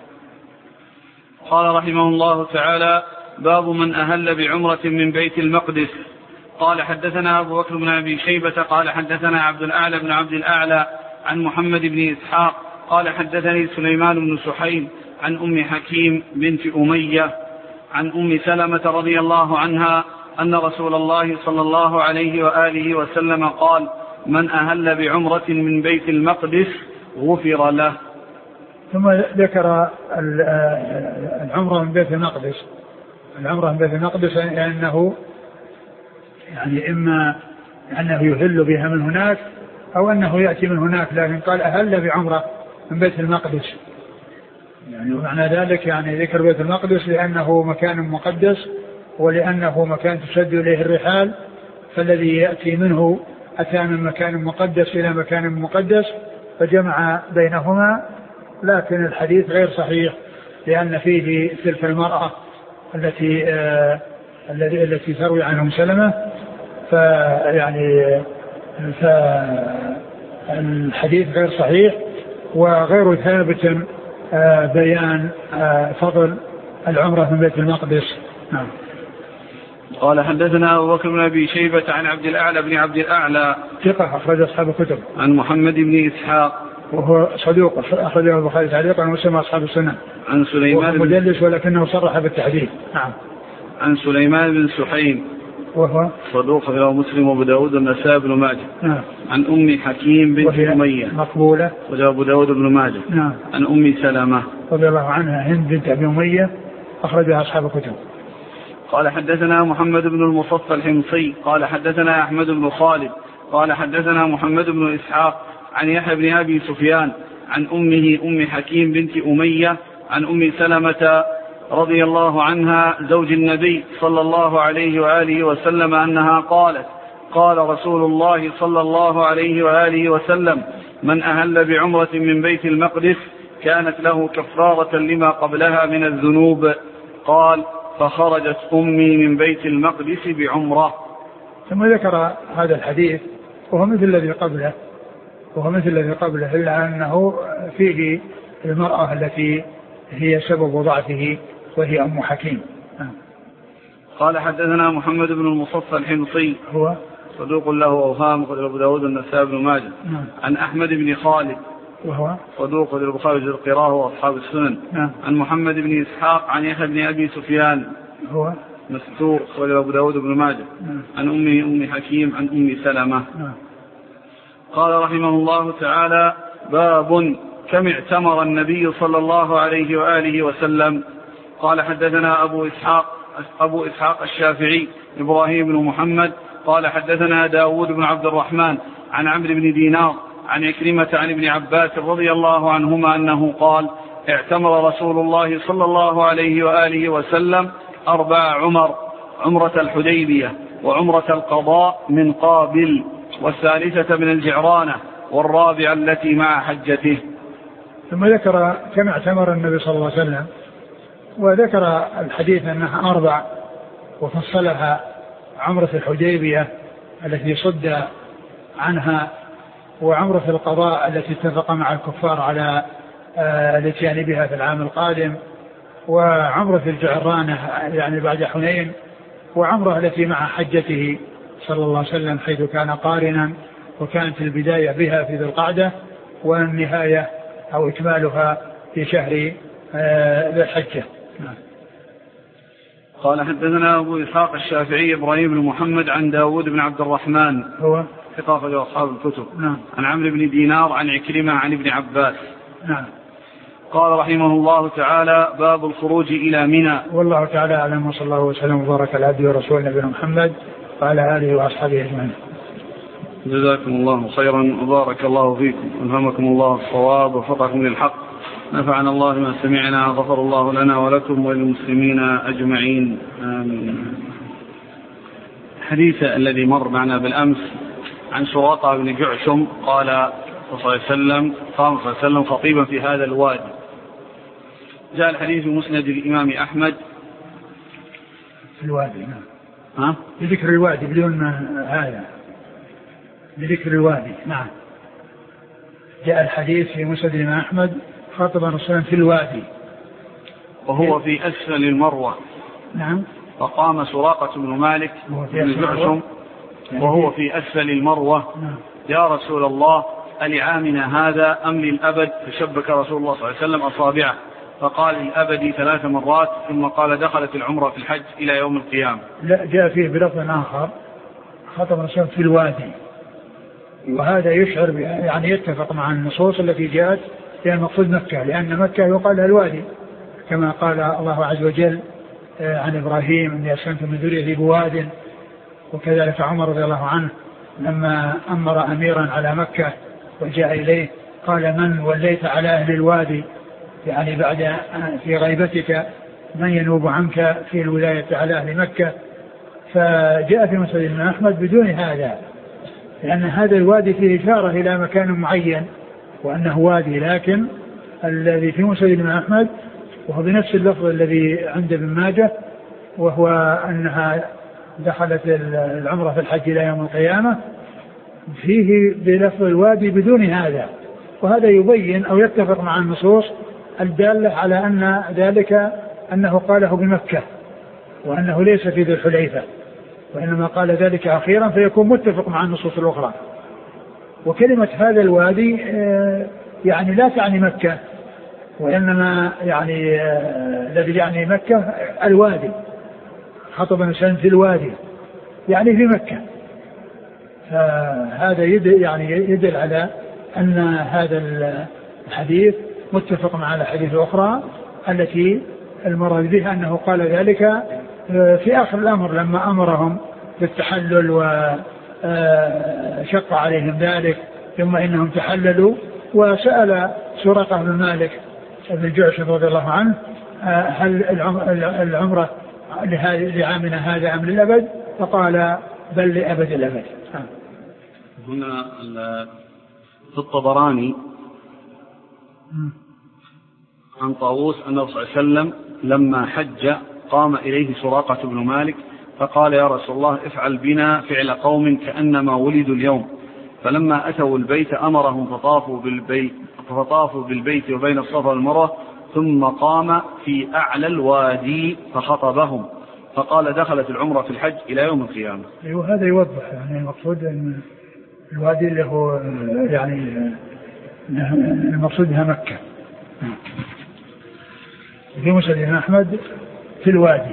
قال رحمه الله تعالى: باب من أهل بعمرة من بيت المقدس. قال حدثنا أبو بكر بن أبي شيبة قال حدثنا عبد الأعلى بن عبد الأعلى عن محمد بن إسحاق قال حدثني سليمان بن سحيم عن أم حكيم بنت أمية عن أم سلمة رضي الله عنها أن رسول الله صلى الله عليه وآله وسلم قال: من أهل بعمرة من بيت المقدس غفر له. ثم ذكر العمرة من بيت المقدس. العمرة من بيت المقدس لأنه يعني إما أنه يهل بها من هناك أو أنه يأتي من هناك، لكن قال أهل بعمرة من بيت المقدس، يعني معنى ذلك يعني ذكر بيت المقدس لأنه مكان مقدس، ولأنه مكان تشد إليه الرحال، فالذي يأتي منه أتى من مكان مقدس إلى مكان مقدس، فجمع بينهما. لكن الحديث غير صحيح، لأن فيه تلك المرأة التي تروي عن أم سلمة، فالحديث غير صحيح وغير ثابت بيان فضل العمرة من بيت المقدس. نعم. قال حدثنا أبو بكر بن أبي شيبة عن عبد الأعلى بن عبد الأعلى ثقة أخرج أصحاب الكتب. عن محمد بن إسحاق وهو صدوق أخرجه البخاري تعليقا ومسلم أصحاب السنة. عن سليمان بن مدلس ولكنه صرح بالتحديد. نعم. عن سليمان بن سحيم وهو صدوق أخرجه مسلم وأبو داود والنسائي بن ماجه. نعم. عن أم حكيم بنت أمية مقبولة وأبو داود بن ماجه. نعم. عن أم سلمة رضي الله عنها هند بنت أبي أمية أخرجها أصحاب الكتب. قال حدثنا محمد بن المصفى الحمصي قال حدثنا أحمد بن خالد قال حدثنا محمد بن إسحاق عن يحيى بن أبي سفيان عن أمه أم حكيم بنت أمية عن أم سلمة رضي الله عنها زوج النبي صلى الله عليه وآله وسلم أنها قالت قال رسول الله صلى الله عليه وآله وسلم من أهل بعمرة من بيت المقدس كانت له كفارة لما قبلها من الذنوب. قال فخرجت أمي من بيت المقدس بعمرة. ثم ذكر هذا الحديث وهو مثل الذي قبله إلا أنه فيه المرأة التي هي سبب ضعفه وهي أم حكيم. قال حدثنا محمد بن المصفى الحمصي هو صدوق له أوهام قال أبو داود النسائي بن ماجه. عن أحمد بن خالد وهو صدوق قال البخاري القراءة وأصحاب السنن. عن محمد بن إسحاق عن يحيى بن أبي سفيان هو مستور قال أبو داود بن ماجه. عن أمه أم حكيم عن أم سلمة. قال رحمه الله تعالى باب كم اعتمر النبي صلى الله عليه وآله وسلم. قال حدثنا أبو إسحاق الشافعي إبراهيم بن محمد قال حدثنا داود بن عبد الرحمن عن عمرو بن دينار عن عكرمة عن ابن عباس رضي الله عنهما أنه قال اعتمر رسول الله صلى الله عليه وآله وسلم 4 عمر: عمرة الحديبية وعمرة القضاء من قابل والثالثة من الجعرانة والرابعة التي مع حجته. ثم ذكر كم اعتمر النبي صلى الله عليه وسلم وذكر الحديث أنها 4 وفصلها عمرة الحديبية التي صد عنها وعمرة القضاء التي اتفق مع الكفار على الاتيان بها في العام القادم وعمرة الجعرانة يعني بعد حنين وعمرة التي مع حجته صلى الله عليه وسلم حيث كان قارنا وكانت البداية بها في ذي القعدة والنهاية أو إكمالها في شهر ذي الحجة. قال حدثنا أبو إسحاق الشافعي إبراهيم بن محمد عن داود بن عبد الرحمن هو ثقافة أصحاب الكتب. عن عمرو بن دينار عن عكرمة عن ابن عباس. قال رحمه الله تعالى باب الخروج إلى منى. والله تعالى أعلم وصلى الله وسلم وبارك على عبده ورسوله نبينا محمد وعلى آله وأصحابه أجمعين. جزاكم الله خيرا وبارك الله فيكم ألهمكم الله الصواب ووفقكم للحق نفعنا الله ما سمعنا غفر الله لنا ولكم وللمسلمين أجمعين آمين. الحديث الذي مر معنا بالأمس عن سراقة بن جعشم قال صلى الله عليه وسلم قام صلى الله عليه وسلم خطيبا في هذا الوادي. جاء الحديث مسند الإمام أحمد في الوادي بذكر الوادي بدون هذا بذكر الوادي. جاء الحديث في مسند الإمام أحمد خاطبا رسولا في الوادي وهو في أسفل المروة. فقام سراقة بن مالك بن جعشم وهو في أسفل المروة. يا رسول الله ألعامنا هذا أم للأبد؟ فشبك رسول الله صلى الله عليه وسلم أصابعه فقال للأبد 3 مرات ثم قال دخلت العمرة في الحج إلى يوم القيامة. لا جاء فيه بلفظ آخر خطب رسول في الوادي وهذا يشعر يعني يتفق مع النصوص التي جاءت في المقصود مكة لأن مكة يقال لها الوادي كما قال الله عز وجل عن إبراهيم إني أسكنت من ذريتي بواد. وكذلك عمر رضي الله عنه لما أمر أميرا على مكة وجاء إليه قال من وليت على أهل الوادي يعني بعد في غيبتك من ينوب عنك في الولاية على أهل مكة. فجاء في مسند الإمام أحمد بدون هذا لأن هذا الوادي فيه إشارة إلى مكان معين وأنه وادي لكن الذي في مسند الإمام أحمد وهو بنفس اللفظ الذي عند ابن ماجه وهو أنها دخلت العمرة في الحج إلى يوم القيامة فيه بلفظ الوادي بدون هذا. وهذا يبين أو يتفق مع النصوص الدالة على أن ذلك أنه قاله بمكة وأنه ليس في ذي الحليفة وإنما قال ذلك أخيرا فيكون متفق مع النصوص الأخرى. وكلمة هذا الوادي يعني لا تعني مكة وإنما يعني الذي يعني مكة الوادي خطب إنسان في الوادي يعني في مكة. فهذا يدل على أن هذا الحديث متفق مع الحديث الأخرى التي المراد بها أنه قال ذلك في آخر الأمر لما أمرهم بالتحلل وشق عليهم ذلك ثم إنهم تحللوا، وسأل سراقة بن مالك بن الجعشم رضي الله عنه هل العمرة لعامنا هذا أم للأبد؟ فقال بل لأبد الأبد. هنا في الطبراني عن طاووس أنه صلى الله عليه وسلم لما حج قام إليه سراقة بن مالك فقال يا رسول الله افعل بنا فعل قوم كأنما ولدوا اليوم، فلما أتوا البيت أمرهم فطافوا بالبيت وبين الصفا والمروة، ثم قام في أعلى الوادي فخطبهم فقال دخلت العمرة في الحج إلى يوم القيامة. وهذا يوضح يعني المقصود أن الوادي اللي هو يعني المقصود بها مكة. في مسند أحمد في الوادي،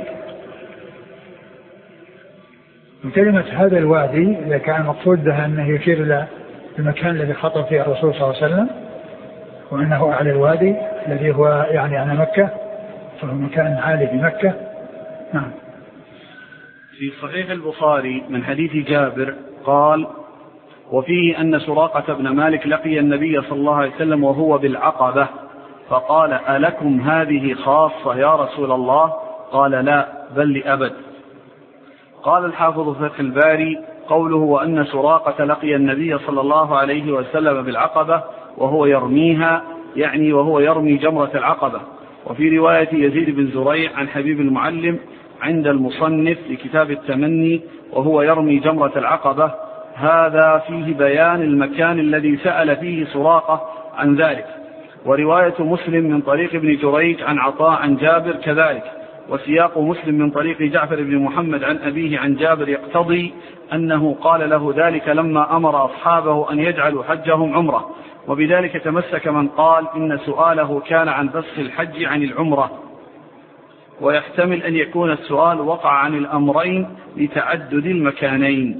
كلمة هذا الوادي إذا كان المقصود بها أنه يشير إلى المكان الذي خطب فيه الرسول صلى الله عليه وسلم وأنه أعلى الوادي الذي هو يعني على مكة، فهو مكان عالي في مكة. نعم. في صحيح البخاري من حديث جابر قال وفيه أن سراقة بن مالك لقي النبي صلى الله عليه وسلم وهو بالعقبة فقال ألكم هذه خاصة يا رسول الله؟ قال لا بل لأبد. قال الحافظ فتح الباري قوله وأن سراقة لقي النبي صلى الله عليه وسلم بالعقبة وهو يرميها يعني وهو يرمي جمرة العقبة. وفي رواية يزيد بن زريع عن حبيب المعلم عند المصنف لكتاب التمني وهو يرمي جمرة العقبة، هذا فيه بيان المكان الذي سأل فيه سراقة عن ذلك. ورواية مسلم من طريق ابن جريج عن عطاء عن جابر كذلك، وسياق مسلم من طريق جعفر بن محمد عن أبيه عن جابر يقتضي أنه قال له ذلك لما أمر أصحابه أن يجعلوا حجهم عمرة، وبذلك تمسك من قال إن سؤاله كان عن فسخ الحج عن العمرة، ويحتمل أن يكون السؤال وقع عن الأمرين لتعدد المكانين.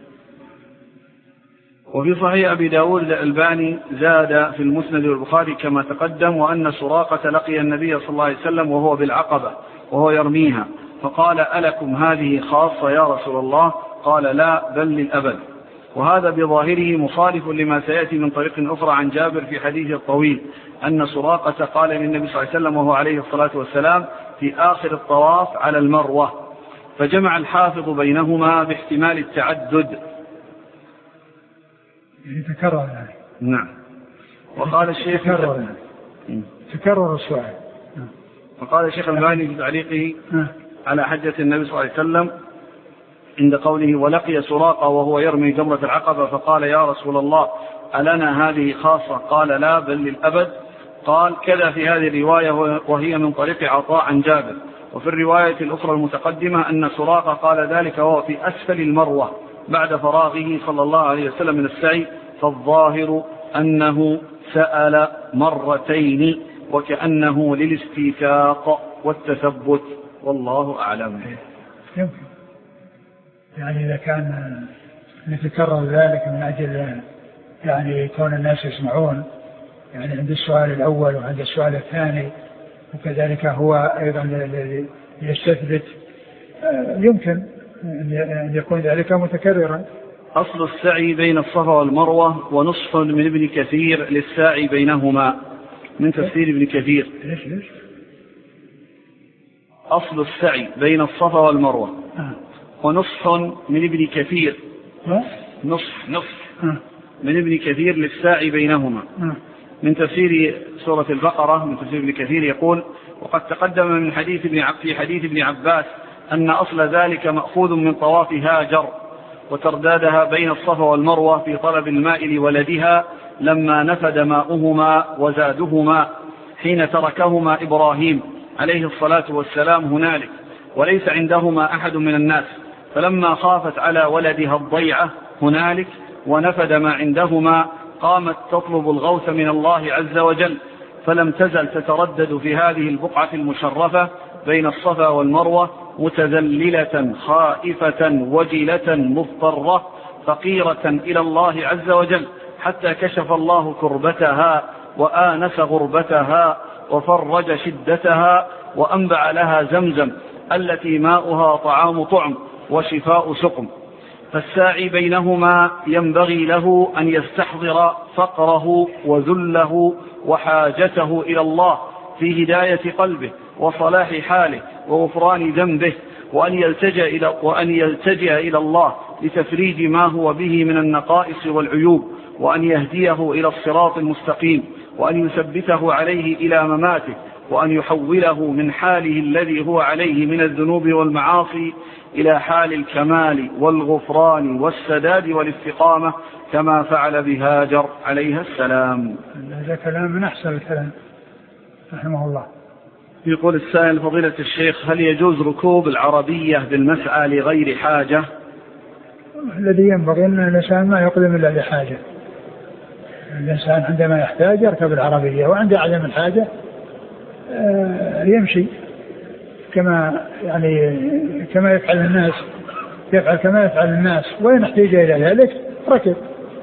وفي صحيح أبي داود الألباني زاد في المسند والبخاري كما تقدم وأن سراقة لقي النبي صلى الله عليه وسلم وهو بالعقبة وهو يرميها فقال ألكم هذه خاصة يا رسول الله؟ قال لا بل للأبد. وهذا بظاهره مخالف لما سيأتي من طريق أخرى عن جابر في حديث الطويل أن سراقة قال للنبي صلى الله عليه وسلم وهو عليه الصلاة والسلام في آخر الطواف على المروة، فجمع الحافظ بينهما باحتمال التعدد. تكرر يعني. نعم. وقال الشيخ تكرر السؤال. وقال الشيخ الباني في تعليقه على حجة النبي صلى الله عليه وسلم عند قوله ولقي سراقة وهو يرمي جمرة العقبة فقال يا رسول الله ألنا هذه خاصة؟ قال لا بل للأبد. قال كذا في هذه الرواية وهي من طريق عطاء عن جابر. وفي الرواية الأخرى المتقدمة أن سراقة قال ذلك وهو في أسفل المروة بعد فراغه صلى الله عليه وسلم من السعي، فالظاهر أنه سأل مرتين وكأنه للاستيثاق والتثبت، والله أعلم. يمكن يعني إذا كان نتكرر ذلك من أجل يعني كون الناس يسمعون يعني عند السؤال الأول وعند السؤال الثاني، وكذلك هو أيضا يستثبت، يمكن أن يكون ذلك متكررا. أصل السعي بين الصفا والمروة ونصف من ابن كثير للسعي بينهما من تفسير ابن كثير. ليش؟ أصل السعي بين الصفا والمروة ونصف من ابن كثير نصف من ابن كثير للسعي بينهما من تفسير سورة البقرة من تفسير ابن كثير يقول وقد تقدم من في حديث ابن عباس أن أصل ذلك مأخوذ من طواف هاجر وتردادها بين الصفا والمروة في طلب الماء لولدها لما نفد ماؤهما وزادهما حين تركهما إبراهيم عليه الصلاة والسلام هنالك وليس عندهما أحد من الناس، فلما خافت على ولدها الضيعة هنالك ونفد ما عندهما قامت تطلب الغوث من الله عز وجل، فلم تزل تتردد في هذه البقعة المشرفة بين الصفا والمروة متذللة خائفة وجلة مضطرة فقيرة إلى الله عز وجل، حتى كشف الله كربتها وآنس غربتها وفرج شدتها وأنبع لها زمزم التي ماؤها طعام طعم وشفاء سقم، فالساعي بينهما ينبغي له أن يستحضر فقره وذله وحاجته إلى الله في هداية قلبه وصلاح حاله وغفران ذنبه، وأن يلتجئ إلى الله لتفريج ما هو به من النقائص والعيوب، وأن يهديه إلى الصراط المستقيم، وأن يثبته عليه إلى مماته، وأن يحوله من حاله الذي هو عليه من الذنوب والمعاصي إلى حال الكمال والغفران والسداد والاستقامة كما فعل بهاجر عليها السلام. هذا كلام من أحسن الكلام رحمه الله. يقول السائل: فضيلة الشيخ، هل يجوز ركوب العربية بالمسعى لغير حاجة؟ الذي ينبغي أن الإنسان ما يقدم إلا لحاجة. الإنسان عندما يحتاج يركب العربية، وعند عدم الحاجة يمشي كما يفعل الناس، كما يفعل الناس، وإن احتاج إلى ذلك ركب.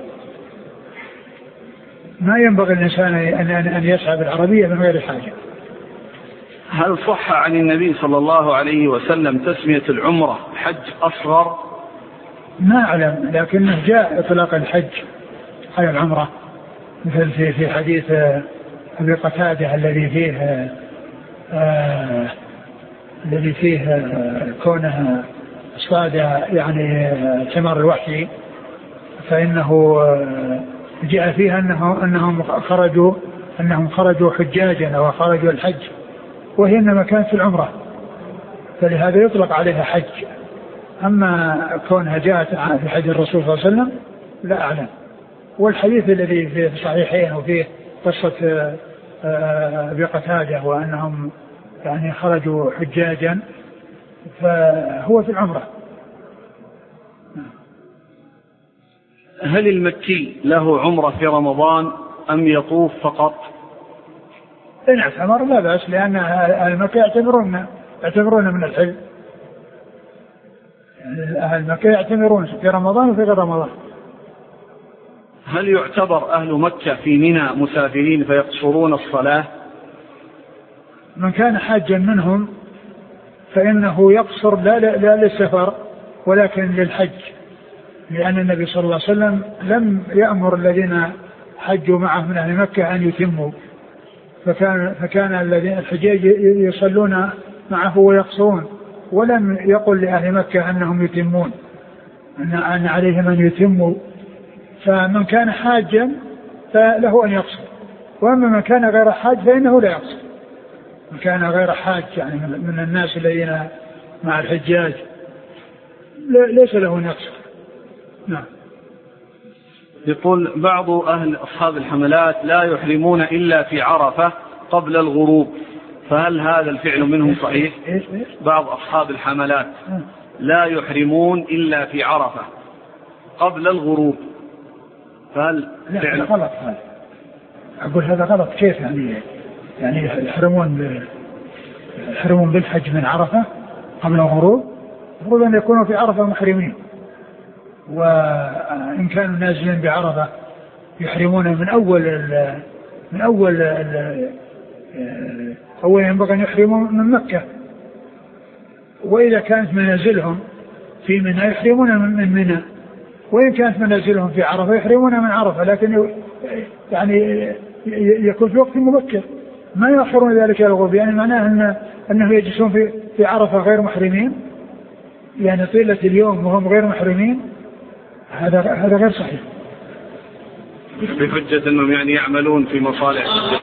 ما ينبغي الإنسان أن يسعى بالعربية من غير حاجة. هل صح عن النبي صلى الله عليه وسلم تسمية العمرة حج أصغر؟ ما أعلم، لكنه جاء إطلاق الحج على العمرة، مثل في حديث أبي قتادة الذي فيه كونه صاد يعني ثمر الوحي، فإنه جاء فيها أنهم خرجوا حجاجا أو خرجوا الحج، وهي إنما كانت في العمرة، فلهذا يطلق عليها حج. أما كونها جاءت في حج الرسول صلى الله عليه وسلم لا أعلم. والحديث الذي في الصحيحين وفيه قصة أبي قتادة وأنهم يعني خرجوا حجاجا فهو في العمرة. هل المكي له عمرة في رمضان أم يطوف فقط؟ إن اعتمر لا بأس، لأن أهل مكة يعتمرون من الحج. أهل مكة يعتمرون في رمضان وفي غير رمضان. هل يعتبر أهل مكة في منى مسافرين فيقصرون الصلاة؟ من كان حاجا منهم فإنه يقصر لا للسفر ولكن للحج، لأن النبي صلى الله عليه وسلم لم يأمر الذين حجوا معه من أهل مكة أن يتموا، فكان الذين الحجاج يصلون معه ويقصرون، ولم يقل لأهل مكة أنهم يتمون، أن عليهم أن يتموا. فمن كان حاجا فله أن يقصر، وأما من كان غير حاج فإنه لا يقصر. من كان غير حاج يعني من الناس الذين مع الحجاج ليس له أن يقصر. نعم. يقول بعض أصحاب الحملات لا يحرمون إلا في عرفة قبل الغروب، فهل هذا الفعل منهم صحيح؟ بعض أصحاب الحملات لا يحرمون إلا في عرفة قبل الغروب، فهل فعل غلط؟ أقول هذا غلط. كيف يعني يحرمون بالحج من عرفة قبل الغروب؟ المفروض أن يكونوا في عرفة محرمين، وإن كانوا نازلين بعرفة يحرمون من أول ينبغي أن يحرموا من مكة، وإذا كانت منازلهم في منى يحرمون من منى، وإن كانت منازلهم في عرفة يحرمون من عرفة، لكن يعني يكون في وقت مبكر، ما يؤخرون ذلك إلى الغروب، يعني معناه أنه يجلسون في عرفة غير محرمين، يعني طيلة اليوم وهم غير محرمين. هذا غير صحيح. بحجة أنهم يعني يعملون في مصالح